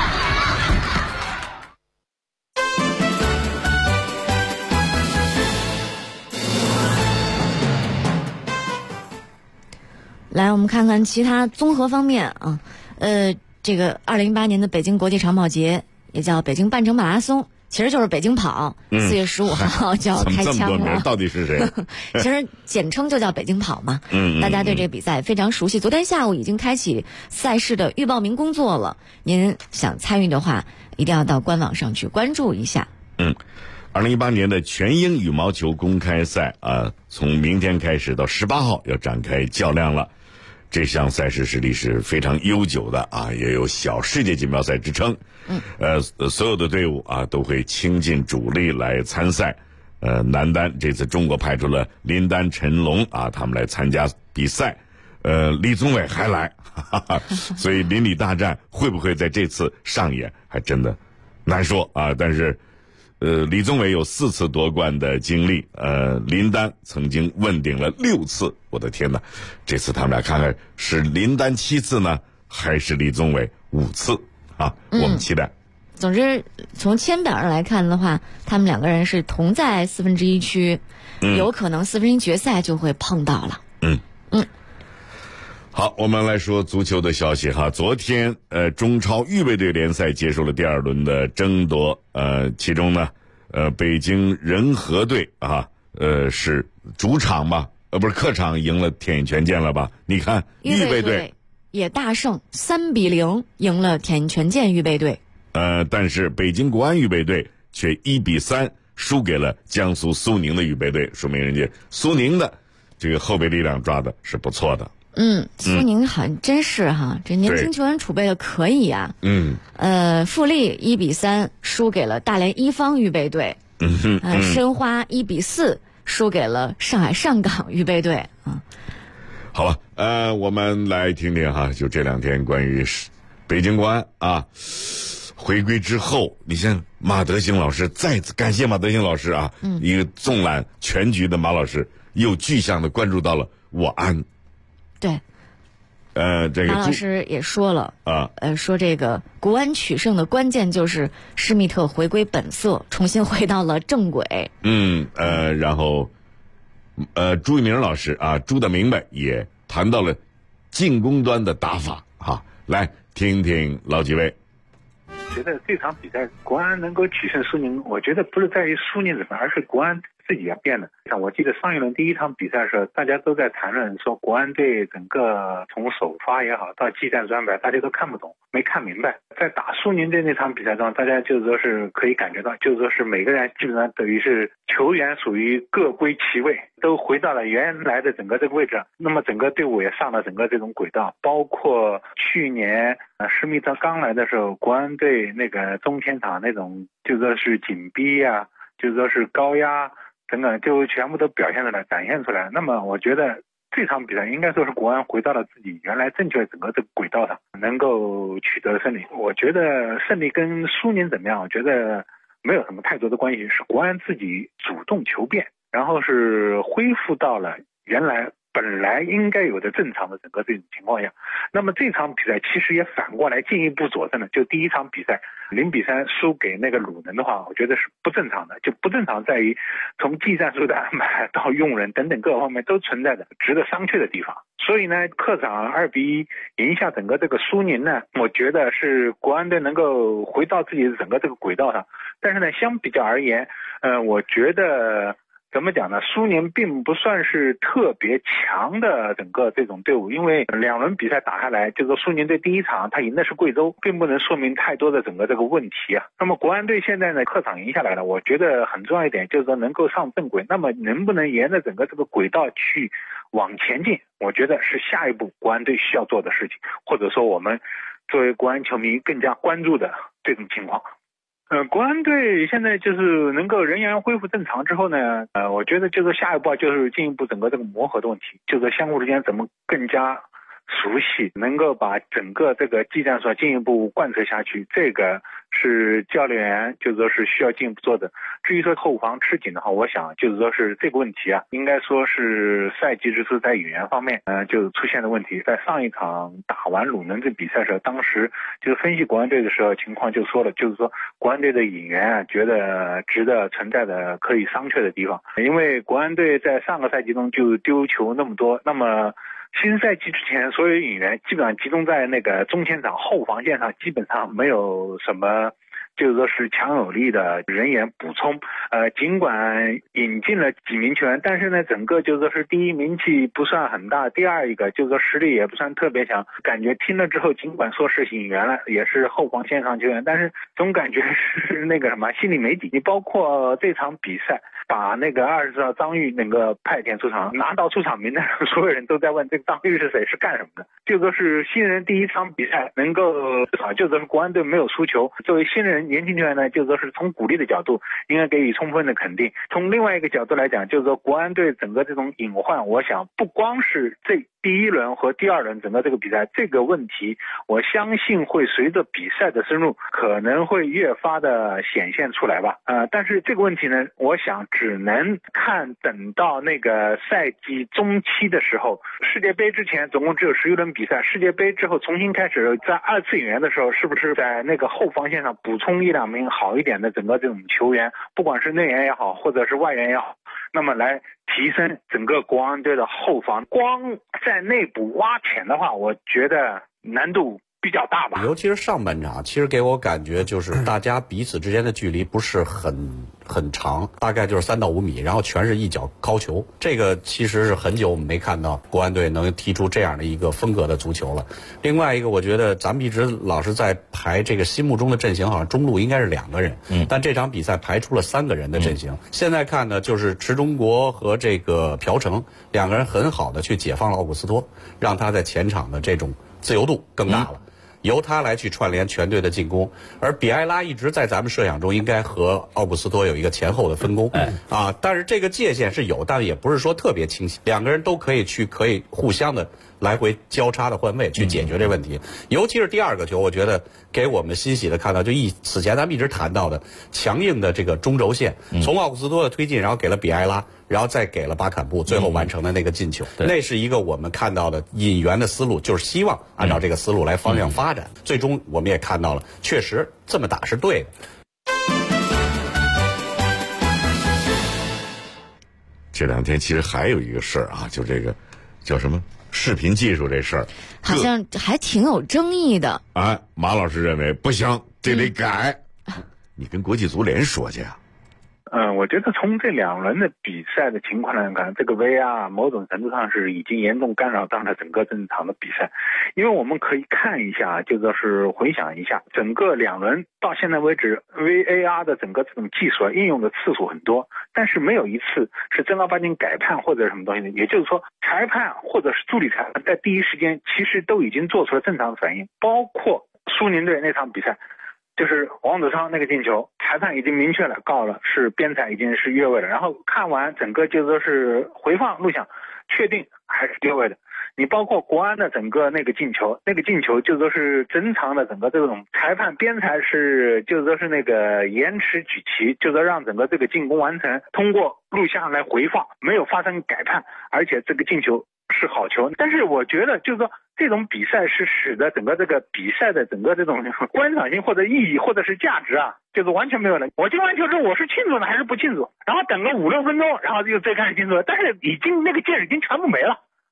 来，我们看看其他综合方面啊，这个2018年的北京国际长跑节，也叫北京半程马拉松，其实就是北京跑，4月15号就要开枪了。 到底是谁？ 其实简称就叫北京跑嘛。大家对这个比赛非常熟悉。昨天下午已经开启赛事的预报名工作了，您想参与的话，一定要到官网上去关注一下。 2018年的全英羽毛球公开赛啊，从明天开始到18号要展开较量了。这项赛事实力是非常悠久的啊，也有小世界锦标赛之称。所有的队伍啊都会倾尽主力来参赛。男单这次中国派出了林丹、陈龙啊，他们来参加比赛。李宗伟还来，所以林李大战会不会在这次上演，还真的难说啊。但是李宗伟有4次夺冠的经历，林丹曾经问鼎了6次，我的天哪！这次他们俩看看是林丹7次呢，还是李宗伟5次啊？我们期待。 总之，从签表上来看的话，他们2个人是同在1/4区，有可能1/4决赛就会碰到了。 好，我们来说足球的消息哈。昨天中超预备队联赛结束了第2轮的争夺，其中呢北京人和队啊是主场吧，不是客场赢了天津权健了吧？你看预备队也大胜3-0赢了天津权健预备队。 但是北京国安预备队却1-3输给了江苏苏宁的预备队，说明人家苏宁的这个后备力量抓的是不错的。 苏宁好像真是哈，这年轻球员储备的可以啊。富力1-3输给了大连一方预备队。申花1-4输给了上海上港预备队。 好了，我们来听听哈，就这2天关于北京国安啊回归之后，你像马德兴老师，再次感谢马德兴老师啊，一个纵览全局的马老师又具象的关注到了我安。 对， 这个马老师也说了啊，说这个国安取胜的关键就是施密特回归本色，重新回到了正轨。 然后朱一鸣老师啊，朱的明白也谈到了进攻端的打法哈，来听听老几位。 觉得这场比赛国安能够取胜苏宁，我觉得不是在于苏宁怎么，而是国安自己要变的。像我记得上一轮第1场比赛的时候，大家都在谈论说国安队整个从首发也好到技战术安排，大家都看不懂，没看明白。在打苏宁队那场比赛中，大家就是说是可以感觉到，就是说是每个人基本上等于是球员属于各归其位，都回到了原来的整个这个位置。那么整个队伍也上了整个这种轨道，包括去年施密特刚来的时候，国安队那个中前场那种就说是紧逼啊，就说是高压等等，就全部都表现出来展现出来。那么我觉得这场比赛应该说是国安回到了自己原来正确的整个这个轨道上，能够取得胜利。我觉得胜利跟苏宁怎么样，我觉得没有什么太多的关系，是国安自己主动求变，然后是恢复到了原来本来应该有的正常的整个这种情况下。那么这场比赛其实也反过来进一步佐证了，就第1场比赛0-3输给那个鲁能的话，我觉得是不正常的。就不正常在于从技战术的安排到用人等等各方面都存在着值得商榷的地方。所以呢，客场2-1赢下整个这个苏宁呢，我觉得是国安队能够回到自己的整个这个轨道上。但是呢，相比较而言，我觉得怎么讲呢？苏宁并不算是特别强的整个这种队伍，因为2轮比赛打下来，就是说苏宁队第一场他赢的是贵州，并不能说明太多的整个这个问题啊。那么国安队现在呢客场赢下来了，我觉得很重要一点就是说能够上正轨，那么能不能沿着整个这个轨道去往前进，我觉得是下一步国安队需要做的事情，或者说我们作为国安球迷更加关注的这种情况。国安队现在就是能够人员恢复正常之后呢，我觉得就是下一步就是进一步整个这个磨合的问题，就是相互之间怎么更加熟悉，能够把整个这个技战术进一步贯彻下去，这个是教练员就是说是需要进一步做的。至于说后防吃紧的话，我想就是说是这个问题啊，应该说是赛季之初在引援方面就出现的问题。在上一场打完鲁能这比赛的时候，当时就是分析国安队的时候情况就说了，就是说国安队的引援啊，觉得值得存在的可以商榷的地方，因为国安队在上个赛季中就丢球那么多，那么新赛季之前所有引援基本上集中在那个中前场后防线上，基本上没有什么就是说是强有力的人员补充，尽管引进了几名球员，但是呢，整个就是说是第一名气不算很大，第二一个就是说实力也不算特别强，感觉听了之后，尽管说是引援了，也是后防线上球员，但是总感觉是那个什么心里没底。你包括这场比赛，把那个20号张玉那个派遣出场，拿到出场名单上，所有人都在问这个张玉是谁，是干什么的？就说是新人第一场比赛能够至少就说是国安队没有输球，作为新人年轻球员呢，就说是从鼓励的角度应该给予充分的肯定。从另外一个角度来讲，就是说国安队整个这种隐患，我想不光是这第一轮和第二轮整个这个比赛这个问题，我相信会随着比赛的深入可能会越发的显现出来吧。但是这个问题呢，我想只能看等到那个赛季中期的时候，世界杯之前总共只有11轮比赛，世界杯之后重新开始在2次引援的时候，是不是在那个后防线上补充1-2名好一点的整个这种球员，不管是内援也好或者是外援也好，那么来提升整个国安队的后防。光在内部挖潜的话，我觉得难度比较大吧。 尤其是上半场，其实给我感觉就是大家彼此之间的距离不是很长，大概就是3到5米，然后全是一脚高球。这个其实是很久我们没看到国安队能踢出这样的一个风格的足球了。另外一个，我觉得咱们一直老是在排这个心目中的阵型，好像中路应该是2个人，但这场比赛排出了3个人的阵型。现在看呢，就是池忠国和这个朴成2个人很好的去解放了奥古斯托，让他在前场的这种自由度更大了。由他来去串联全队的进攻，而比埃拉一直在咱们设想中应该和奥古斯托有一个前后的分工，但是这个界限是有，但也不是说特别清晰，2个人都可以互相的来回交叉的换位去解决这问题。尤其是第2个球，我觉得给我们欣喜的看到，此前咱们一直谈到的强硬的这个中轴线，从奥古斯托的推进，然后给了比埃拉，然后再给了巴坎布，最后完成的那个进球，那是一个我们看到的引援的思路，就是希望按照这个思路来方向发展。最终我们也看到了，确实这么打是对的。 这2天其实还有一个事儿啊，就这个叫什么视频技术这事儿， 好像还挺有争议的。 马老师认为不行，这得改。你跟国际足联说去啊。 我觉得从这2轮的比赛的情况来看，这个 VR 某种程度上是已经严重干扰到了整个正常的比赛。因为我们可以看一下，就说是回想一下，整个2轮到现在为止 VAR 的整个这种技术应用的次数很多，但是没有一次是正儿八经改判或者什么东西的。也就是说，裁判或者是助理裁判在第一时间其实都已经做出了正常的反应，包括苏宁队那场比赛，就是王子超那个进球，裁判已经明确了告了，是边裁已经是越位了。然后看完整个就说是回放录像，确定还是越位的。你包括国安的整个那个进球就说是正常的整个这种裁判边裁是就说是那个延迟举旗，就说让整个这个进攻完成，通过录像来回放，没有发生改判，而且这个进球是好球。但是我觉得就是说这种比赛是使得整个这个比赛的整个这种观赏性或者意义或者是价值啊，就是完全没有了。我进完球之后我是庆祝呢还是不庆祝，然后等个5-6分钟，然后就再开始庆祝了，但是已经那个劲儿已经全部没了。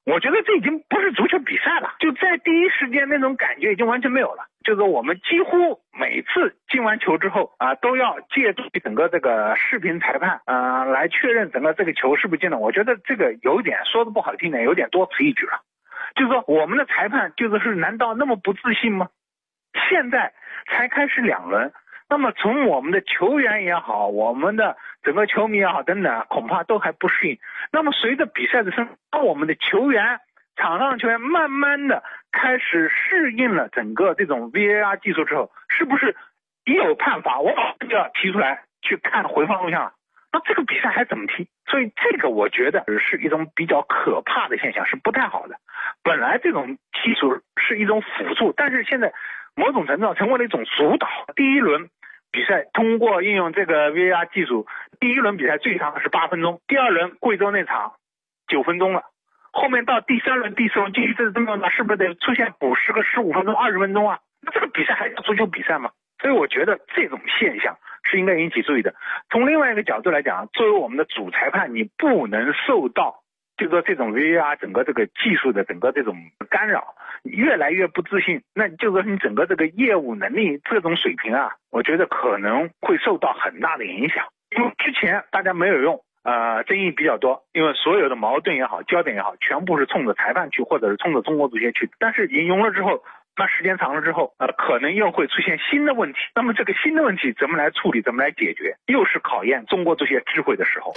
我觉得这已经不是足球比赛了，就在第一时间那种感觉已经完全没有了。就是我们几乎每次进完球之后都要借助整个这个视频裁判来确认整个这个球是不是进了。我觉得这个有点说的不好听点，有点多此一举了。就是说我们的裁判就是难道那么不自信吗？现在才开始2轮，那么从我们的球员也好，我们的整个球迷也好等等，恐怕都还不适应。那么随着比赛的升，当我们的球员场上的球员慢慢的开始适应了整个这种 VAR 技术之后，是不是一有判罚我就要提出来去看回放录像了？那这个比赛还怎么踢？所以这个我觉得是一种比较可怕的现象，是不太好的。本来这种技术是一种辅助，但是现在某种程度上成为了一种主导。第一轮比赛通过应用这个 VAR 技术，第一轮比赛最长是8分钟，第二轮贵州那场9分钟了，后面到第3轮、第4轮继续这么打，是不是得出现补时个15分钟、20分钟啊？那这个比赛还叫足球比赛吗？所以我觉得这种现象是应该引起注意的。从另外一个角度来讲，作为我们的主裁判，你不能受到就是说这种 VAR 整个这个技术的整个这种干扰，越来越不自信，那就是说你整个这个业务能力这种水平我觉得可能会受到很大的影响。因为之前大家没有用，争议比较多，因为所有的矛盾也好，焦点也好，全部是冲着裁判去，或者是冲着中国足协去。但是引用了之后，那时间长了之后，可能又会出现新的问题。那么这个新的问题怎么来处理，怎么来解决，又是考验中国足协智慧的时候。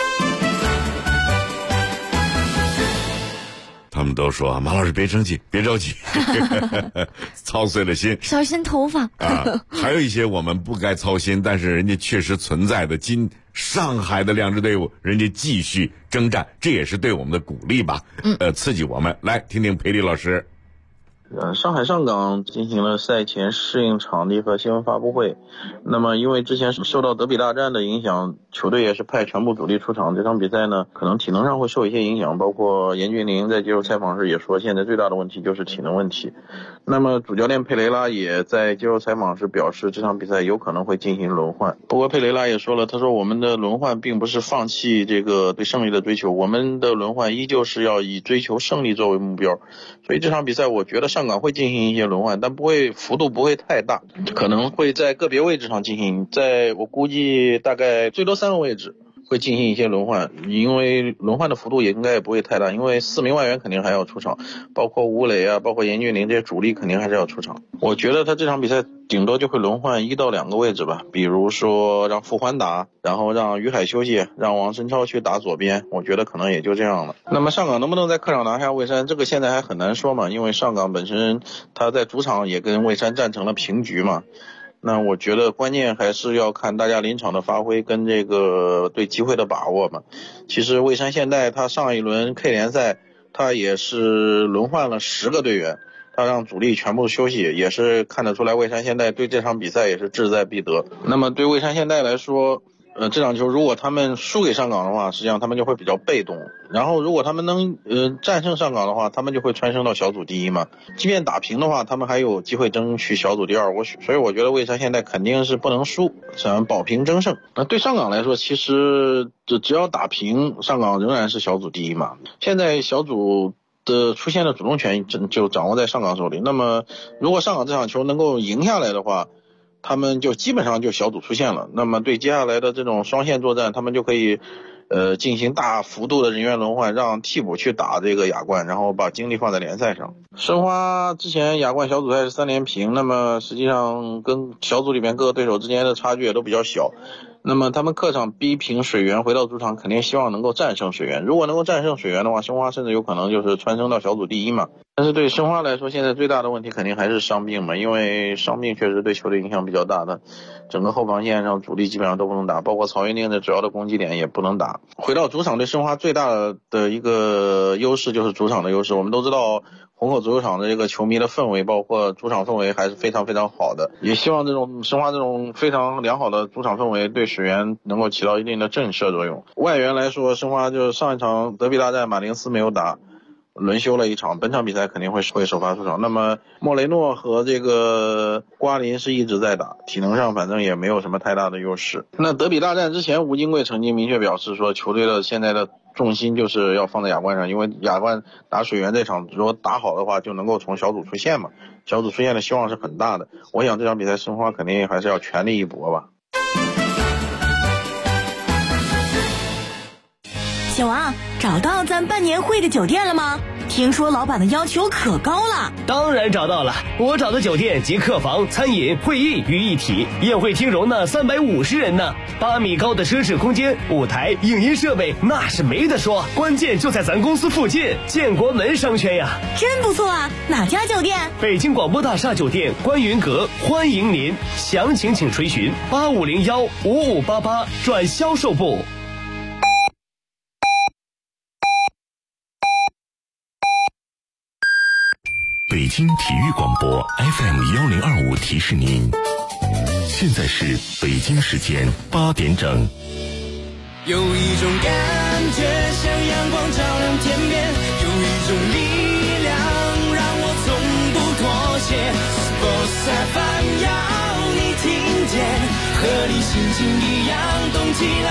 他们都说马老师别生气，别着急，操碎了心， 小心头发还有一些我们不该操心，但是人家确实存在的。上海的2支队伍，人家继续征战，这也是对我们的鼓励吧？刺激我们。来听听裴丽老师。 上海上港进行了赛前适应场地和新闻发布会。那么因为之前受到德比大战的影响，球队也是派全部主力出场，这场比赛呢可能体能上会受一些影响，包括严俊凌在接受采访时也说，现在最大的问题就是体能问题。那么主教练佩雷拉也在接受采访时表示，这场比赛有可能会进行轮换。不过佩雷拉也说了，他说我们的轮换并不是放弃这个对胜利的追求，我们的轮换依旧是要以追求胜利作为目标。所以这场比赛我觉得上港会进行一些轮换，但幅度不会太大，可能会在个别位置上进行，在我估计大概最多3个位置会进行一些轮换，因为轮换的幅度也应该也不会太大，因为4名外援肯定还要出场，包括吴磊包括严俊凌这些主力肯定还是要出场。我觉得他这场比赛顶多就会轮换1到2个位置吧，比如说让傅欢打，然后让于海休息，让王申超去打左边，我觉得可能也就这样了。那么上港能不能在客场拿下蔚山，这个现在还很难说嘛，因为上港本身他在主场也跟蔚山战成了平局嘛。那我觉得关键还是要看大家临场的发挥跟这个对机会的把握嘛。其实蔚山现代他上一轮 K 联赛他也是轮换了10个队员，他让主力全部休息，也是看得出来蔚山现代对这场比赛也是志在必得。那么对蔚山现代来说，这场球如果他们输给上港的话，实际上他们就会比较被动，然后如果他们能战胜上港的话，他们就会蹿升到小组第1嘛。即便打平的话，他们还有机会争取小组第2。所以我觉得蔚山现在肯定是不能输，想保平争胜。那对上港来说，其实只要打平，上港仍然是小组第1嘛。现在小组的出现的主动权就掌握在上港手里，那么如果上港这场球能够赢下来的话，他们就基本上就小组出线了。那么对接下来的这种双线作战，他们就可以进行大幅度的人员轮换，让替补去打这个亚冠，然后把精力放在联赛上。申花之前亚冠小组赛是3连平，那么实际上跟小组里面各个对手之间的差距也都比较小。那么他们客场逼平水源，回到主场肯定希望能够战胜水源。如果能够战胜水源的话，申花甚至有可能就是蹿升到小组第1嘛。但是对申花来说，现在最大的问题肯定还是伤病嘛，因为伤病确实对球队影响比较大的。整个后防线上主力基本上都不能打，包括曹云定的主要的攻击点也不能打。回到主场对申花最大的一个优势就是主场的优势。我们都知道虹口足球场的这个球迷的氛围，包括主场氛围还是非常非常好的，也希望这种申花这种非常良好的主场氛围对水源能够起到一定的震慑作用。外援来说，申花就是上一场德比大战马林斯没有打，轮休了1场，本场比赛肯定会首发出场。那么莫雷诺和这个瓜林是一直在打，体能上反正也没有什么太大的优势。那德比大战之前，吴金贵曾经明确表示说，球队的现在的重心就是要放在亚冠上，因为亚冠打水源这场如果打好的话，就能够从小组出线嘛，小组出线的希望是很大的。我想这场比赛申花肯定还是要全力一搏吧。 小王，找到咱办年会的酒店了吗？听说老板的要求可高了。 当然找到了，我找的酒店集客房、餐饮、会议于一体，宴会厅容纳350人呢，8米高的奢侈空间，舞台、影音设备那是没得说，关键就在咱公司附近，建国门商圈呀。 真不错啊，哪家酒店？ 北京广播大厦酒店观云阁，欢迎您，详情请垂询85015588转销售部。 北京体育广播 FM1025提示您，现在是北京时间8点整。 有一种感觉像阳光照亮天边，有一种力量让我从不妥协。Sports FM 要你听见，和你心情一样动起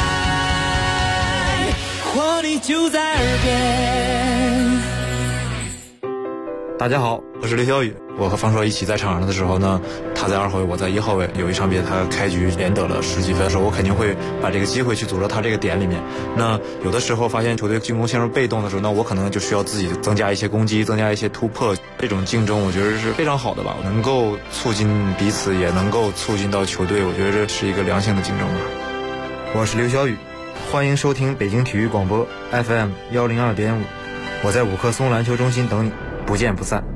来，活力就在耳边。 大家好，我是刘晓宇。我和方硕一起在场上的时候呢，他在2号位，我在1号位。有一场比赛他开局连得了10几分的时候，我肯定会把这个机会去组织他这个点里面。那有的时候发现球队进攻陷入被动的时候，那我可能就需要自己增加一些攻击，增加一些突破。这种竞争我觉得是非常好的吧，能够促进彼此，也能够促进到球队，我觉得这是一个良性的竞争吧。 我是刘晓宇，欢迎收听北京体育广播 FM102.5，我在五棵松篮球中心等你，不见不散。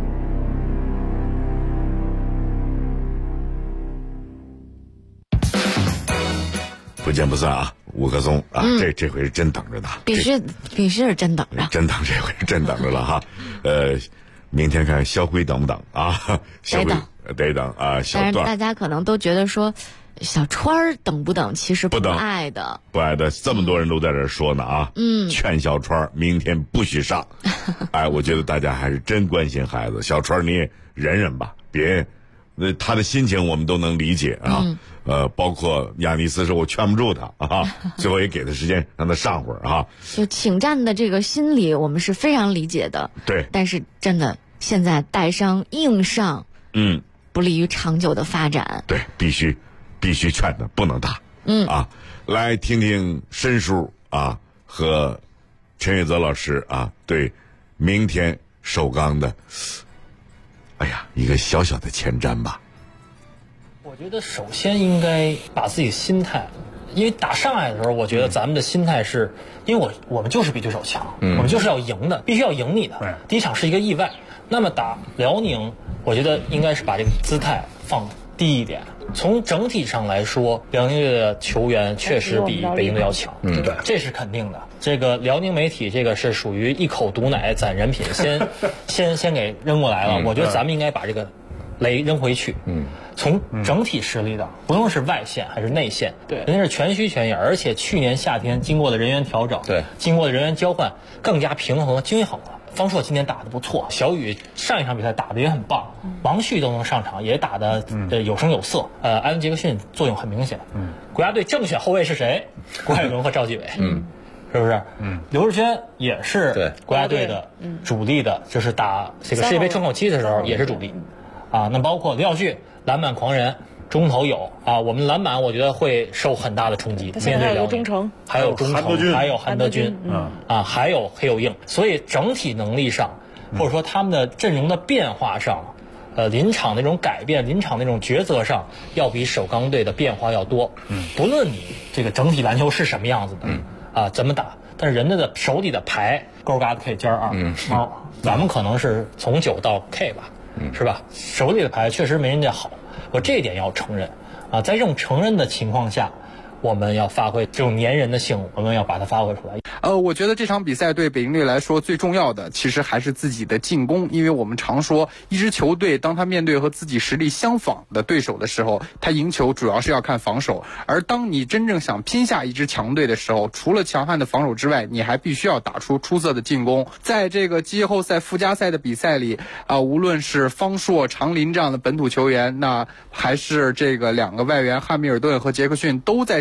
不见不散啊！五棵松啊，这回是真等着呢， 必须是真等着， 真等这回是真等着了哈。明天看肖辉等不等啊？得等啊，小段。 但是大家可能都觉得说，小川等不等？其实不爱的， 不爱的，这么多人都在这说呢啊。劝小川明天不许上。哎，我觉得大家还是真关心孩子，小川你也忍忍吧，别。他的心情我们都能理解啊，包括亚尼斯说我劝不住他啊，最后也给他时间让他上会儿啊。 就请战的这个心理，我们是非常理解的。 对， 但是真的现在带伤硬上，不利于长久的发展。 对，必须劝他不能打。来听听申叔啊和陈月泽老师啊对明天首钢的。哎呀，一个小小的前瞻吧。 我觉得首先应该把自己心态，因为打上海的时候，我觉得咱们的心态是，因为我们就是比对手强，我们就是要赢的，必须要赢你的。第一场是一个意外，那么打辽宁，我觉得应该是把这个姿态放低一点。从整体上来说，辽宁队的球员确实比北京队要强，对，这是肯定的。这个辽宁媒体这个是属于一口毒奶攒人品，先给扔过来了。我觉得咱们应该把这个雷扔回去。从整体实力的，不论是外线还是内线，对，人家是全虚全影，而且去年夏天经过的人员调整，对，经过的人员交换，更加平衡和均衡了。方硕今天打得不错，小雨上一场比赛打得也很棒，王旭都能上场，也打得有声有色。埃文·杰克逊作用很明显。国家队正选后卫是谁？郭海伦和赵继伟。是不是？刘志轩也是国家队的主力的，就是打这个世界杯窗口期的时候也是主力。那包括李晓旭，篮板狂人。中投有我们篮板我觉得会受很大的冲击，面对辽宁，还有中程，还有韩德君，还有黑又硬，所以整体能力上，或者说他们的阵容的变化上，临场那种改变，临场那种抉择上，要比首钢队的变化要多。不论你这个整体篮球是什么样子的，怎么打，但是人家的手里的牌勾嘎的 K 尖2，咱们可能是从9到 K 吧，是吧？手里的牌确实没人家好。我这一点要承认在这种承认的情况下，我们要发挥这种粘人的性，我们要把它发挥出来。 我觉得这场比赛对北京队来说最重要的其实还是自己的进攻，因为我们常说一支球队当他面对和自己实力相仿的对手的时候，他赢球主要是要看防守，而当你真正想拼下一支强队的时候，除了强悍的防守之外，你还必须要打出出色的进攻。在这个季后赛附加赛的比赛里无论是方硕、常林这样的本土球员，那还是这个2个外援汉密尔顿和杰克逊都在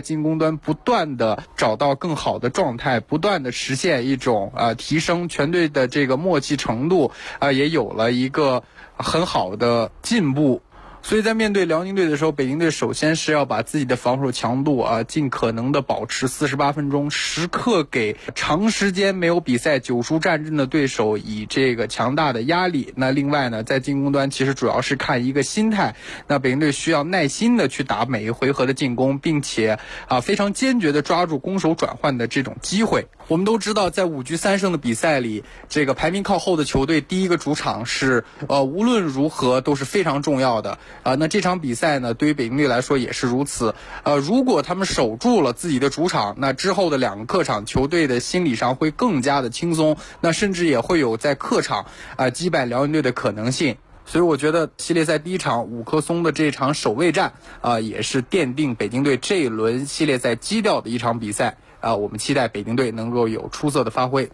进攻端不断的找到更好的状态，不断的实现一种提升，全队的这个默契程度也有了一个很好的进步。所以在面对辽宁队的时候，北京队首先是要把自己的防守强度尽可能的保持48分钟，时刻给长时间没有比赛9输战阵的对手以这个强大的压力。那另外呢，在进攻端其实主要是看一个心态，那北京队需要耐心的去打每一回合的进攻，并且非常坚决的抓住攻守转换的这种机会。我们都知道，在5局3胜的比赛里，这个排名靠后的球队第一个主场是无论如何都是非常重要的。那这场比赛呢，对于北京队来说也是如此。如果他们守住了自己的主场，那之后的2个客场，球队的心理上会更加的轻松，那甚至也会有在客场击败辽宁队的可能性。所以我觉得系列赛第1场五棵松的这场守卫战也是奠定北京队这一轮系列赛基调的一场比赛。我们期待北京队能够有出色的发挥。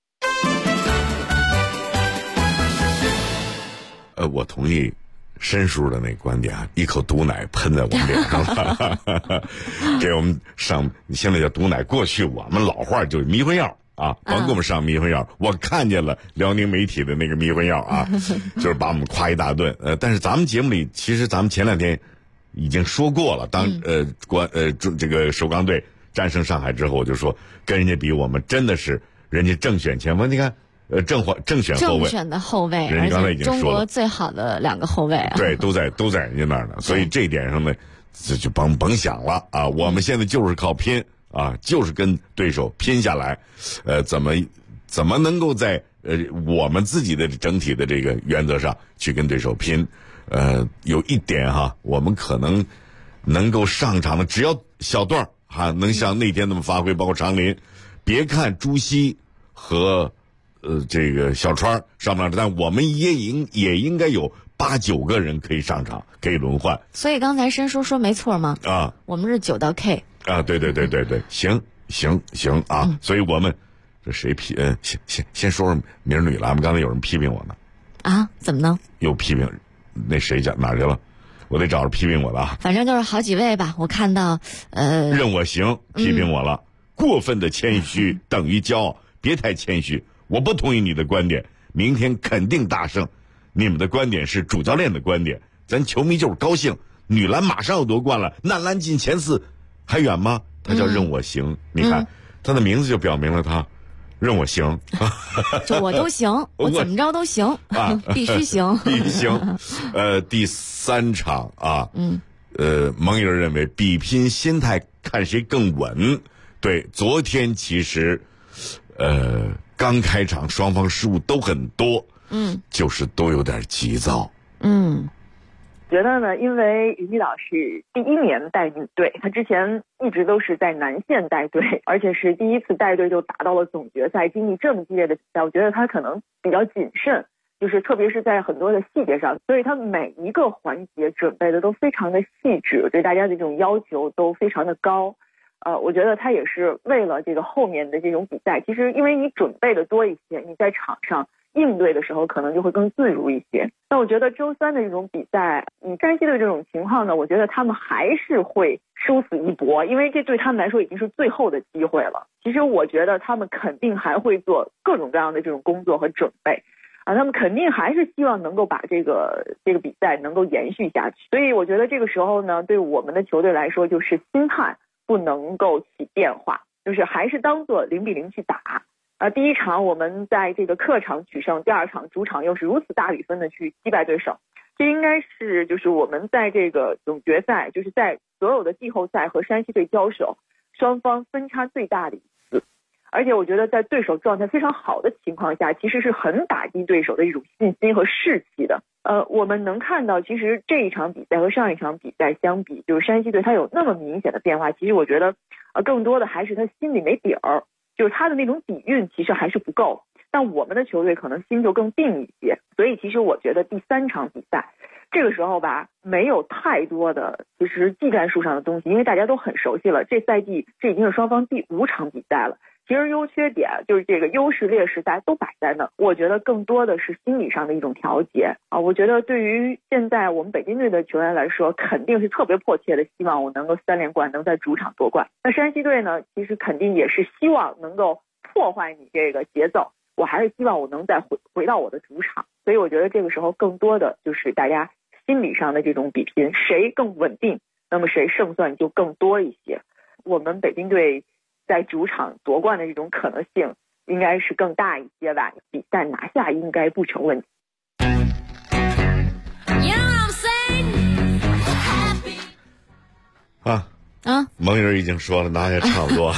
我同意申叔的那观点，一口毒奶喷在我们脸上了，给我们上现在叫毒奶，过去我们老话就是迷魂药甭给我们上迷魂药。我看见了辽宁媒体的那个迷魂药就是把我们夸一大顿。但是咱们节目里，其实咱们前2天已经说过了，当这个首钢队战胜上海之后，我就说跟人家比，我们真的是人家正选前锋，你看正选后卫， 正选的后卫， 人家刚才已经说了， 中国最好的2个后卫对，都在人家那儿呢。所以这一点上呢，就甭想了我们现在就是靠拼就是跟对手拼下来。怎么能够在我们自己的整体的这个原则上去跟对手拼？有一点我们可能能够上场的，只要小段能像那天那么发挥，包括长林，别看朱熹和这个小川上不上场，但我们也应该有8、9个人可以上场，可以轮换。 所以刚才申叔说没错吗？我们是9到 K 对，行所以我们这谁先说说明儿女了，我们刚才有人批评我呢怎么呢？ 又批评那谁讲哪去了？我得找着批评我的反正就是好几位吧，我看到任我行批评我了，过分的谦虚等于骄傲，别太谦虚。我不同意你的观点，明天肯定大胜。你们的观点是主教练的观点，咱球迷就是高兴。女篮马上要夺冠了，男篮进前4还远吗？他叫任我行，你看他的名字就表明了他任我行， 就我都行，我怎么着都行必须行， 必须行。第3场蒙伊尔认为比拼心态，看谁更稳。对，昨天其实刚开场双方失误都很多，就是都有点急躁。 觉得呢，因为于老是第1年带女队，他之前一直都是在南线带队，而且是第1次带队就打到了总决赛，经历这么激烈的比赛，我觉得他可能比较谨慎，就是特别是在很多的细节上，所以他每一个环节准备的都非常的细致，对大家的这种要求都非常的高。我觉得他也是为了这个后面的这种比赛，其实因为你准备的多一些，你在场上应对的时候可能就会更自如一些。那我觉得周3的这种比赛，以山西队这种情况呢，我觉得他们还是会殊死一搏，因为这对他们来说已经是最后的机会了。其实我觉得他们肯定还会做各种各样的这种工作和准备他们肯定还是希望能够把这个比赛能够延续下去。所以我觉得这个时候呢，对我们的球队来说，就是心态不能够起变化，就是还是当做0-0去打。第1场我们在这个客场取胜，第2场主场又是如此大比分的去击败对手，这应该是就是我们在这个总决赛，就是在所有的季后赛和山西队交手，双方分差最大的一次。而且我觉得在对手状态非常好的情况下，其实是很打击对手的一种信心和士气的。我们能看到，其实这一场比赛和上一场比赛相比，就是山西队他有那么明显的变化，其实我觉得更多的还是他心里没底儿，就是他的那种底蕴其实还是不够。但我们的球队可能心就更定一些，所以其实我觉得第3场比赛这个时候吧，没有太多的其实技战术上的东西，因为大家都很熟悉了。这赛季这已经是双方第5场比赛了。 其实优缺点就是这个优势劣势大家都摆在那，我觉得更多的是心理上的一种调节啊。我觉得对于现在我们北京队的球员来说，肯定是特别迫切的希望我能够3连冠，能在主场夺冠。那山西队呢，其实肯定也是希望能够破坏你这个节奏，我还是希望我能再回到我的主场。所以我觉得这个时候更多的就是大家心理上的这种比拼，谁更稳定，那么谁胜算就更多一些。我们北京队在主场夺冠的这种可能性应该是更大一些吧，比赛拿下应该不成问题。 蒙人已经说了，拿下差不多。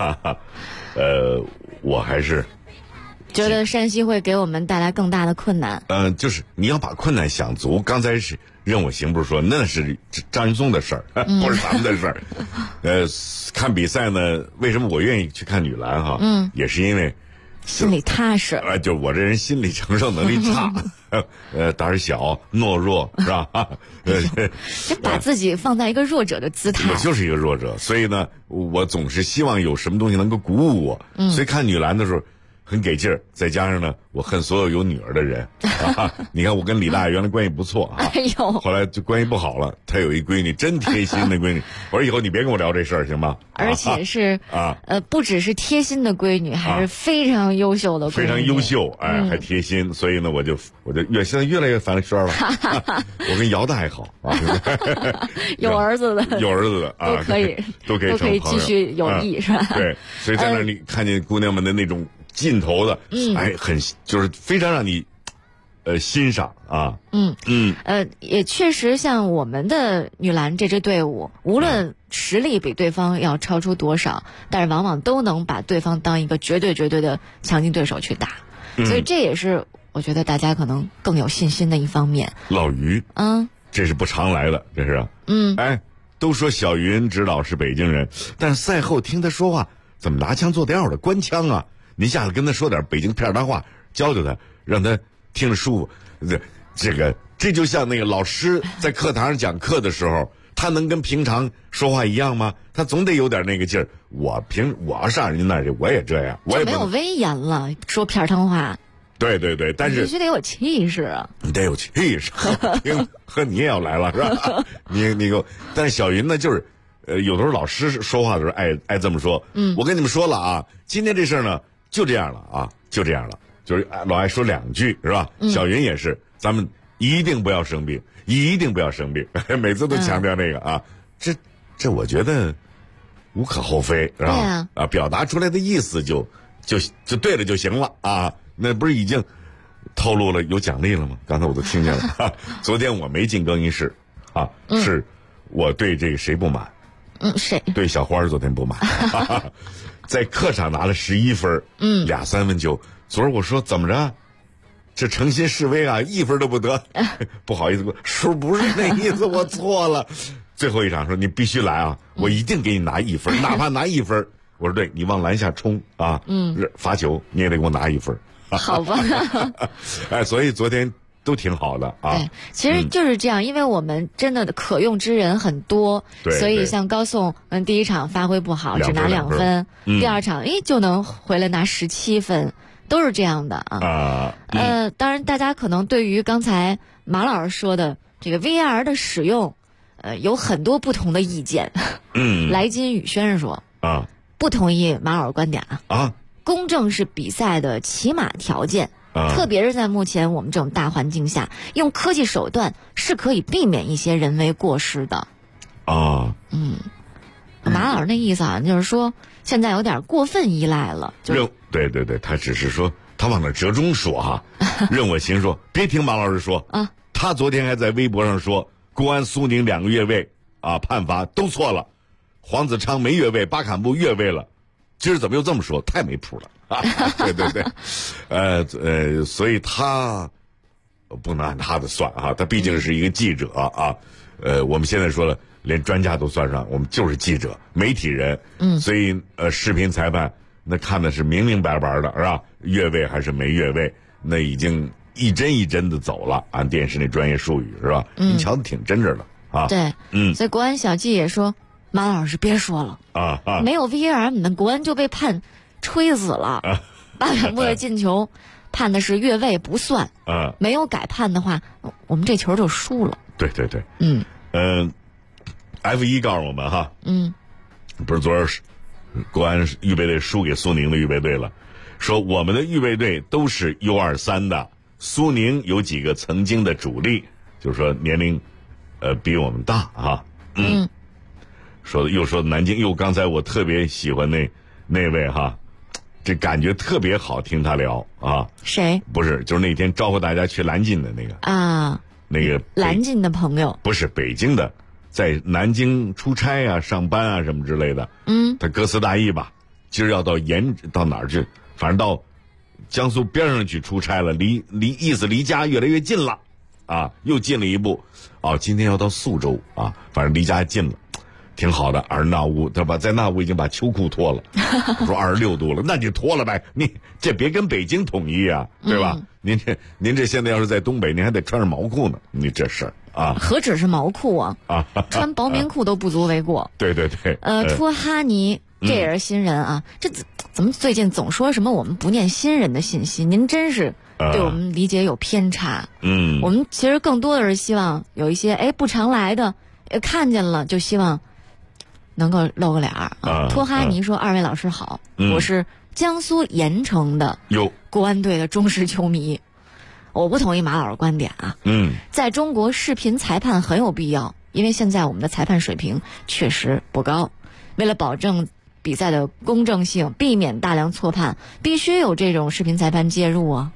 我还是觉得山西会给我们带来更大的困难。 就是你要把困难想足。刚才是任我行不是说那是张云松的事儿，不是咱们的事儿。看比赛呢，为什么我愿意去看女篮哈？也是因为心里踏实。 就我这人心理承受能力差，胆儿小懦弱是吧？ 就把自己放在一个弱者的姿态。 我就是一个弱者，所以呢，我总是希望有什么东西能够鼓舞我。所以看女篮的时候很给劲儿，再加上呢，我恨所有有女儿的人。你看我跟李大爷原来关系不错啊，后来就关系不好了。她有一闺女，真贴心的闺女。我说以后你别跟我聊这事儿行吗？ 而且是不只是贴心的闺女，还是非常优秀的闺女， 非常优秀，还贴心。所以呢，我就现在越来越翻了圈了。我跟姚大还好啊， 有儿子的都可以继续友谊是吧？ 对，所以在那儿你看见姑娘们的那种劲头的，很就是非常让你欣赏啊。 也确实像我们的女篮这支队伍，无论实力比对方要超出多少，但是往往都能把对方当一个绝对的强劲对手去打。所以这也是我觉得大家可能更有信心的一方面。 老于，这是不常来的，这是。都说小云指导是北京人，但是赛后听他说话怎么拿腔作调的，官腔啊。您下来跟他说点北京片儿大话，教教他，让他听着舒服。这就像那个老师在课堂上讲课的时候，他能跟平常说话一样吗？他总得有点那个劲儿。我要上人家那儿去，我也这样，我也没有威严了，说片儿汤话。 对，但是必须得有气势啊！ 你得有气势，和你也要来了是吧？你给我，但是小云呢，就是有的时候老师说话的时候爱这么说。我跟你们说了啊，今天这事儿呢就这样了啊，就这样了，就是老爱说2句是吧？小云也是，咱们一定不要生病，一定不要生病，每次都强调这个啊。这我觉得无可厚非是吧？表达出来的意思就对了就行了啊。那不是已经透露了有奖励了吗？刚才我都听见了。昨天我没进更衣室啊，是我对这个谁不满？ 谁？ 对小花昨天不满。在客场拿了11分，2三分球。昨儿我说怎么着？这诚心示威啊，1分都不得。不好意思，叔不是那意思，我错了。最后一场说你必须来啊，我一定给你拿1分，哪怕拿1分。我说对，你往篮下冲啊，罚球你也得给我拿1分。 好吧。 所以昨天都挺好的啊。 对，其实就是这样，因为我们真的可用之人很多，所以像高颂，第一场发挥不好，只拿2分，第二场就能回来拿17分，都是这样的啊。当然，大家可能对于刚才马老师说的这个 VAR 的使用，有很多不同的意见。来金宇轩说不同意马老师观点啊。公正是比赛的起码条件，特别是在目前我们这种大环境下，用科技手段是可以避免一些人为过失的。马老师那意思好像就是说，现在有点过分依赖了。 对，他只是说他往那折中说哈。任我行说，别听马老师说啊，他昨天还在微博上说，国安苏宁2个越位判罚都错了，黄子昌没越位，巴坎布越位了。今儿怎么又这么说？太没谱了啊！对，所以他不能按他的算啊，他毕竟是一个记者啊。我们现在说了，连专家都算上，我们就是记者、媒体人。所以视频裁判那看的是明明白白的，是吧？越位还是没越位，那已经一针一针的走了，按电视那专业术语是吧？你瞧得挺真着的啊。 对，所以国安小季也说。马老师别说了没有 VAR， 你们国安就被判吹死了。巴坎布的进球判的是越位不算，没有改判的话，我们这球就输了。 对，F1告诉我们哈，不是昨儿国安预备队输给苏宁的预备队了，说我们的预备队都是 U23的，苏宁有几个曾经的主力，就是说年龄比我们大啊。说南京，刚才我特别喜欢那位哈，这感觉特别好听他聊啊。 谁？ 不是，就是那天招呼大家去蓝晋的那个啊， 那个蓝晋的朋友， 不是北京的，在南京出差啊、上班啊什么之类的。他歌词大意吧，今儿要到哪儿去？反正到江苏边上去出差了，离家越来越近了啊，又近了一步。今天要到宿州啊，反正离家近了。挺好的，而那屋对吧？在那屋已经把秋裤脱了，我说26度了，那你脱了呗，你这别跟北京统一啊，对吧？您这现在要是在东北，您还得穿着毛裤呢，你这事儿啊， 何止是毛裤啊，穿薄棉裤都不足为过。 对， 托哈尼这也是新人啊，这怎么最近总说什么我们不念新人的信息？您真是对我们理解有偏差。我们其实更多的是希望有一些不常来的，看见了就希望能够露个脸儿啊！托哈尼说：“二位老师好，我是江苏盐城的国安队的忠实球迷。我不同意马老师观点啊。在中国视频裁判很有必要，因为现在我们的裁判水平确实不高。为了保证比赛的公正性，避免大量错判，必须有这种视频裁判介入啊。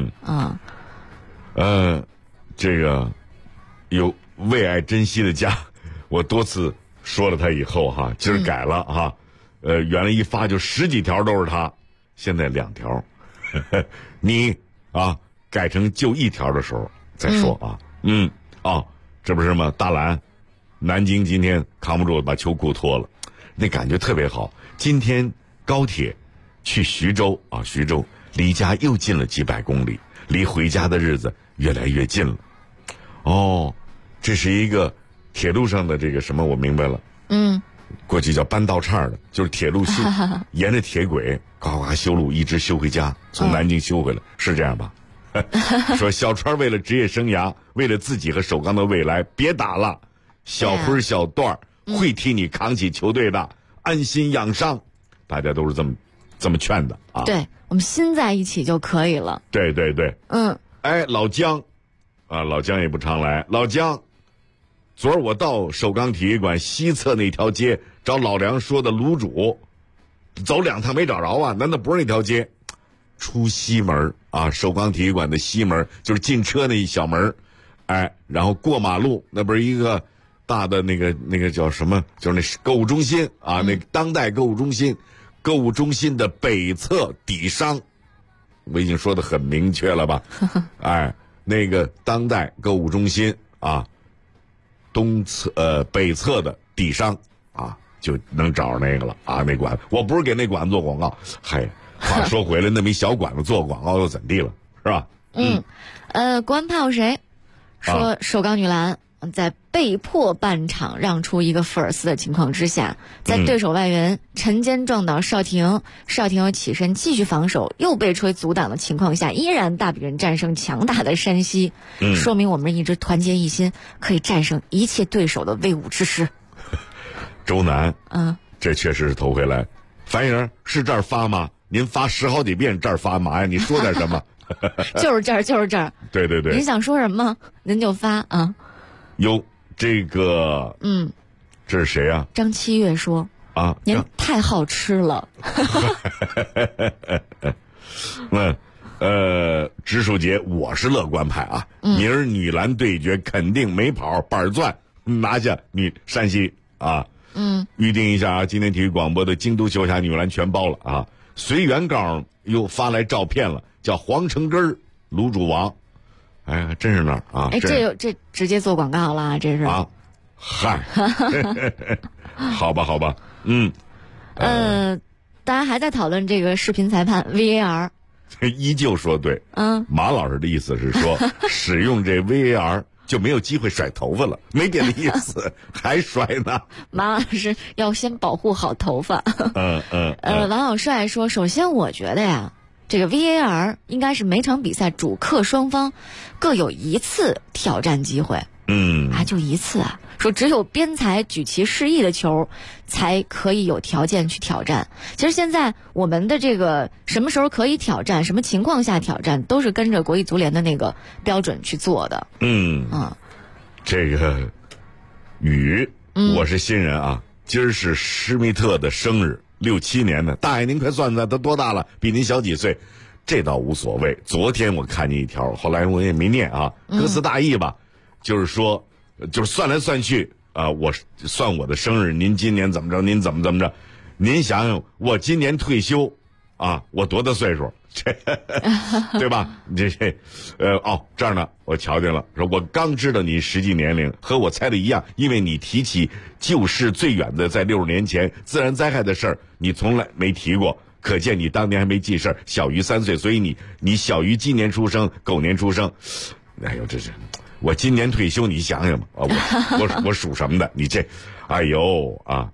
这个有为爱珍惜的家，我多次说了他以后哈，今儿改了哈，原来一发就10几条都是他，现在2条，你改成就1条的时候再说啊。这不是吗？大蓝，南京今天扛不住把秋裤脱了，那感觉特别好。今天高铁去徐州啊，徐州离家又近了几百公里，离回家的日子越来越近了。这是一个铁路上的这个什么，我明白了。过去叫搬道岔的，就是铁路修，沿着铁轨呱呱修路，一直修回家，从南京修回来，是这样吧？说小川为了职业生涯，为了自己和首钢的未来，别打了。小辉、小段会替你扛起球队的，安心养伤。大家都是这么劝的啊。 对，我们心在一起就可以了。 对。老姜老姜也不常来。老姜，昨儿我到首钢体育馆西侧那条街找老梁说的卤煮，走2趟没找着啊？难道不是那条街？出西门啊，首钢体育馆的西门就是进车那一小门，然后过马路，那不是一个大的那个叫什么？就是那购物中心啊，那当代购物中心，购物中心的北侧底商，我已经说得很明确了吧？那个当代购物中心啊，北侧的底商啊，就能找着那个了啊。那馆，我不是给那馆子做广告，话说回来，那么一小馆子做广告又怎地了，是吧？ 国安炮谁说首钢女篮在被迫半场让出一个福尔斯的情况之下，在对手外援陈坚撞倒邵婷又起身继续防守，又被吹阻挡的情况下，依然大比分战胜强大的山西，说明我们一支团结一心，可以战胜一切对手的威武之师。 周南，这确实是头回来。樊莹是这儿发吗？您发10好几遍这儿发嘛呀？你说点什么？ 就是这儿。 对。 您想说什么，您就发啊。 这个，这是谁啊？ 张七月说您太好吃了。 植树节，我是乐观派啊。明儿女篮对决肯定没跑板钻，拿下山西啊。预定一下啊，今天体育广播的京都球侠女篮全包了啊。随缘告诉又发来照片了，叫黄城根卤煮王。真是那儿啊！ 这直接做广告了，这是啊。嗨，好吧。 大家还在讨论这个视频裁判 VAR， 依旧说对。马老师的意思是说，使用这 VAR 就没有机会甩头发了，没别的意思，还甩呢。 马老师要先保护好头发。王小帅说，首先我觉得呀，这个 VAR 应该是每场比赛主客双方各有一次挑战机会。就一次啊。说只有边裁举旗示意的球才可以有条件去挑战。其实现在我们的这个什么时候可以挑战，什么情况下挑战，都是跟着国际足联的那个标准去做的。 这个我是新人啊，今儿是施密特的生日，67年的。大爷您快算算他多大了，比您小几岁，这倒无所谓。昨天我看见一条，后来我也没念啊，歌词大意吧，就是说就是算来算去啊，我算我的生日，您今年怎么着，您怎么着，您想想我今年退休啊，我多大岁数，对吧？这这儿呢，我瞧见了，说我刚知道你实际年龄，和我猜的一样，因为你提起旧事最远的在60年前自然灾害的事儿，你从来没提过，可见你当年还没记事儿，小于3岁，所以你小于鸡年出生，狗年出生。哎呦，这是我今年退休，你想想吧，我属什么的？你这，哎呦啊，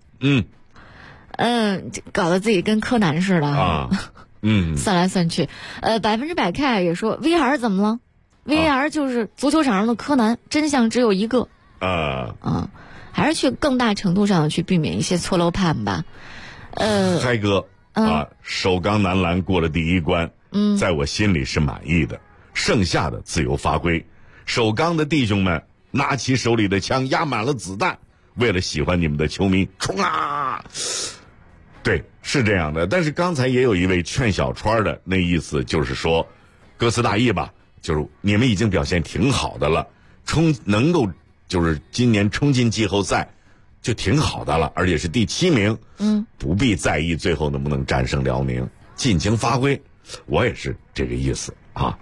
搞得自己跟柯南似的啊。 算来算去，100%看也说 VAR 怎么了？VAR 就是足球场上的柯南，真相只有一个。还是去更大程度上去避免一些错漏判吧。 嗨哥首钢男篮过了第一关，在我心里是满意的，剩下的自由发挥。首钢的弟兄们拿起手里的枪，压满了子弹，为了喜欢你们的球迷冲啊！对，是这样的。但是刚才也有一位劝小川的，那意思就是说，歌词大意吧，就是你们已经表现挺好的了，能够就是今年冲进季后赛就挺好的了，而且是第7名，不必在意最后能不能战胜辽宁，尽情发挥。我也是这个意思啊。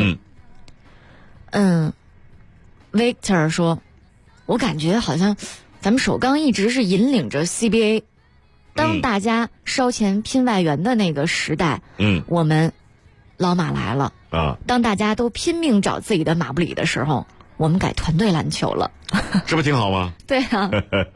Victor 说，我感觉好像咱们首钢一直是引领着 CBA。当大家烧钱拼外援的那个时代，我们老马来了啊。当大家都拼命找自己的马布里的时候，我们改团队篮球了， 这不挺好吗？ 对啊。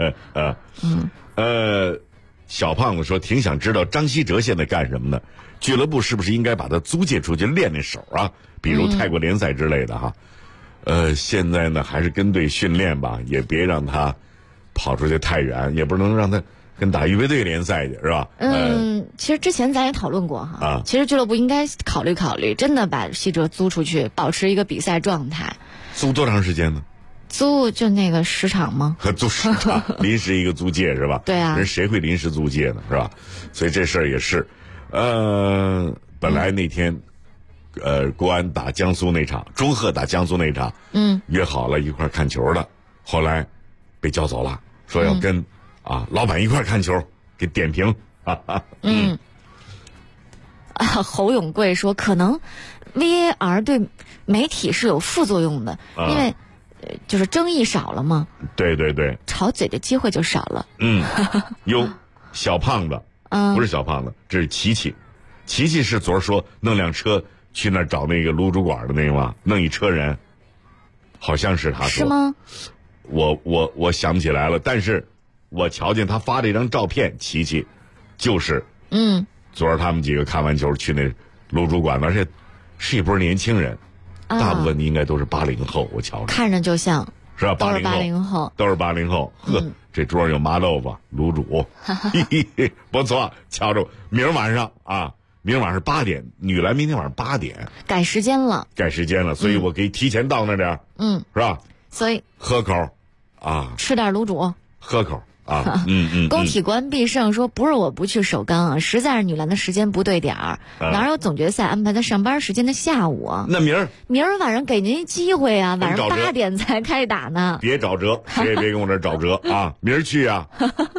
小胖子说挺想知道张稀哲现在干什么呢？俱乐部是不是应该把他租借出去练练手啊？比如泰国联赛之类的哈。现在呢还是跟队训练吧，也别让他跑出去太远，也不能让他跟打预备队联赛去，是吧？ 其实之前咱也讨论过哈，其实俱乐部应该考虑考虑，真的把稀哲租出去，保持一个比赛状态。 租多长时间呢？ 租就那个10场吗？ 租10场，临时一个租借是吧？ 对啊， 人谁会临时租借呢？是吧？所以这事儿也是，本来那天，国安打江苏那场，中赫打江苏那场，约好了一块看球的，后来被叫走了，说要跟老板一块看球，给点评。 侯永贵说，可能 VAR 对媒体是有副作用的，因为就是争议少了嘛。 对对对， 吵嘴的机会就少了。 小胖子，不是小胖子，这是琪琪。琪琪是昨儿说弄辆车去那儿找那个卤煮馆的那个吗？弄一车人，好像是他说。 是吗？ 我想不起来了，但是我瞧见他发了一张照片，琪琪就是昨儿他们几个看完球去那卤煮馆，而且是一波年轻人，大部分应该都是80后，我瞧着看着就像是吧？ 都是80后， 都是80后。这桌上有麻豆腐、卤煮，不错。瞧着明儿晚上8点，女篮明天晚上8点改时间了， 所以我可以提前到那点儿，是吧？ 所以喝口吃点卤煮， 喝口工体国安必胜说，不是我不去首钢啊，实在是女篮的时间不对点儿，哪有总决赛安排在上班时间的下午啊？ 那明儿晚上给您一机会啊，晚上8点才开打呢。 别找辙，谁也别跟我这找辙啊！明儿去啊！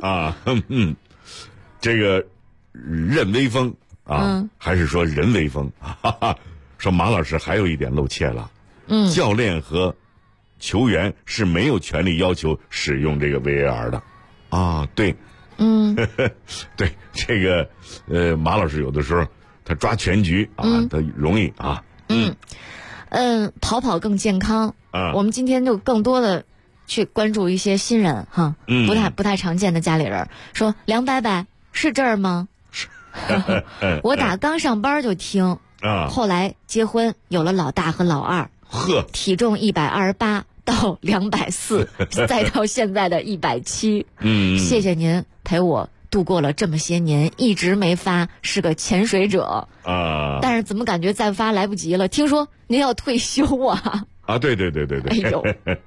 这个任微风还是说任微风？说马老师还有一点露怯了，教练和球员是没有权利要求使用这个 VAR 的。对，对，这个马老师有的时候他抓全局他容易跑更健康。我们今天就更多的去关注一些新人哈，不太常见的家里人。说梁伯伯是这儿吗？我刚上班就听，后来结婚有了老大和老二，体重128到240，再到现在的170。谢谢您陪我度过了这么些年，一直没发，是个潜水者但是怎么感觉再发来不及了？听说您要退休啊？ 对。 哎呦，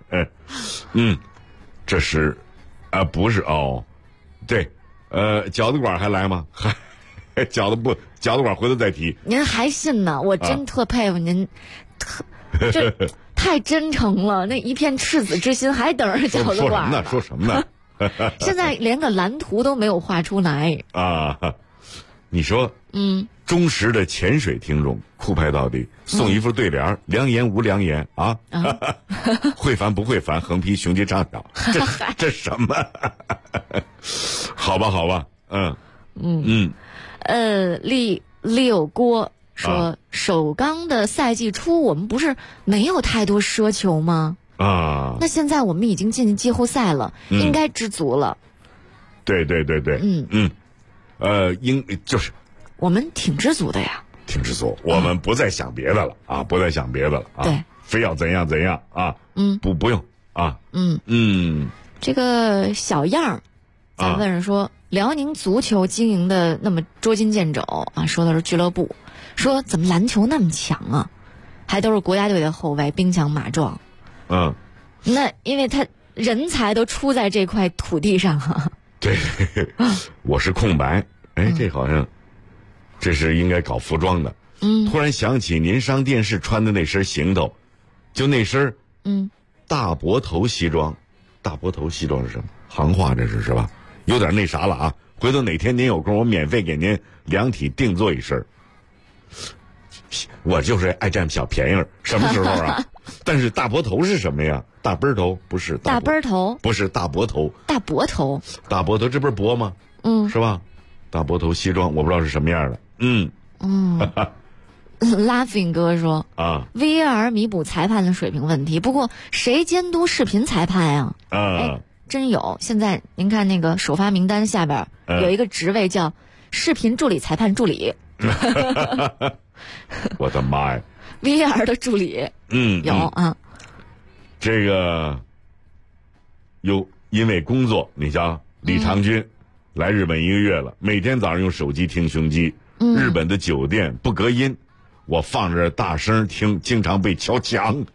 这是不是对，饺子馆还来吗？饺子馆回头再提。 您还信呢？我真特佩服您，这太真诚了，那一片赤子之心还等着饺子馆呢。 说什么呢？ 现在连个蓝图都没有画出来你说忠实的潜水听众酷派到底，送一副对联良言无良言会烦不会烦，横批雄鸡唱跳，这什么？好吧利友锅说首钢的赛季初我们不是没有太多奢求吗？那现在我们已经进季后赛了，应该知足了。 对，就是我们挺知足的呀， 挺知足。我们不再想别的了不再想别的了对， 非要怎样不用这个小样在问说辽宁足球经营的那么捉襟见肘说的是俱乐部，说怎么篮球那么强啊，还都是国家队的后卫，兵强马壮。那因为他人才都出在这块土地上对，我是空白。这好像这是应该搞服装的。突然想起您上电视穿的那身行头，就那身大脖头西装。大脖头西装是什么行话？这是吧？有点那啥了回头哪天您有空，我免费给您量体定做一身。我就是爱占小便宜，什么时候但是大脖头是什么呀？大背头不是大背头， 不是大脖头， 大脖头， 这不是脖吗？是吧？大脖头西装，我不知道是什么样的。 Laughing 哥说VAR 弥补裁判的水平问题，不过谁监督视频裁判真有。现在您看那个首发名单下边有一个职位叫视频助理裁判助理。 我的妈呀 ！VAR 的助理有这个因为工作，你像李长军来日本1个月了，每天早上用手机听胸肌。日本的酒店不隔音，我放着大声听，经常被敲墙。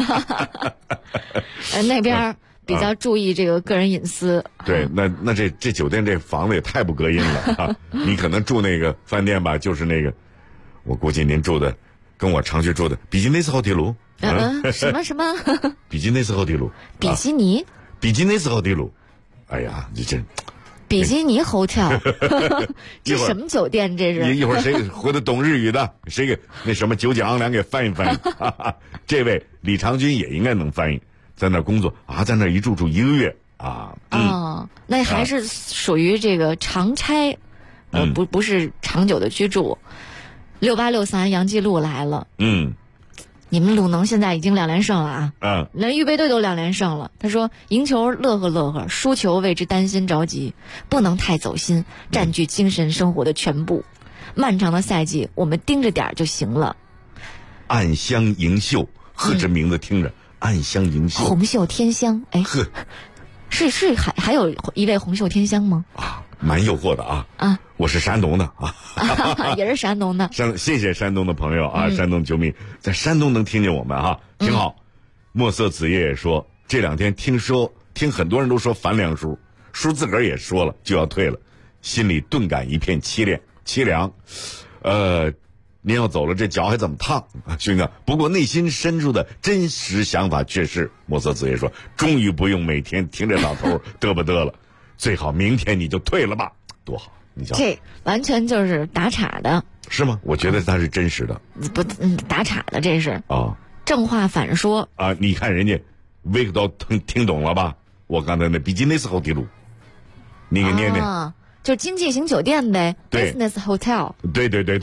那边比较注意这个个人隐私。 对，那这酒店这房子也太不隔音了你可能住那个饭店吧，就是那个，我估计您住的跟我常去住的比基尼斯豪迪路。 什么？ 比基尼斯豪迪路。 比基尼斯豪迪路。哎呀，你真。 比基尼 hotel， 这什么酒店？这是一会儿谁回头懂日语的，谁给那什么九井昂良给翻译翻译？这位李长军也应该能翻译，在那工作在那一住1个月那还是属于这个长差，不是长久的居住。6863杨继路来了，你们鲁能现在已经2连胜了连预备队都2连胜了。他说赢球乐呵，输球为之担心着急，不能太走心，占据精神生活的全部。漫长的赛季我们盯着点就行了。 暗香盈袖，这名字听着暗香盈袖， 红袖添香。是还有一位红袖添香吗？ 蛮诱惑的我是山东的也是山东的。 谢谢山东的朋友山东球迷在山东能听见我们挺好。墨色子夜也说，这2天听很多人都说烦梁叔自个儿也说了就要退了，心里顿感一片凄凉。您要走了，这脚还怎么烫兄弟？不过内心深处的真实想法却是，墨色子夜说，终于不用每天听这老头嘚吧嘚了，最好明天你就退了吧，多好！你瞧， 这完全就是打岔的， 是吗？我觉得他是真实的， 不，打岔的，这是正话反说你看人家维克都听懂了吧？我刚才那比基尼斯豪迪路，你给念念， 就经济型酒店呗， business hotel。 对，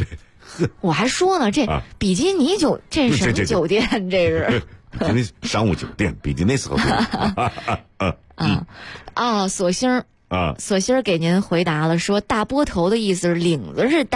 我还说呢，这比基尼这是什么酒店？这是比基尼商务酒店，比基尼是索星给您回答了，说大波头的意思是领子是大。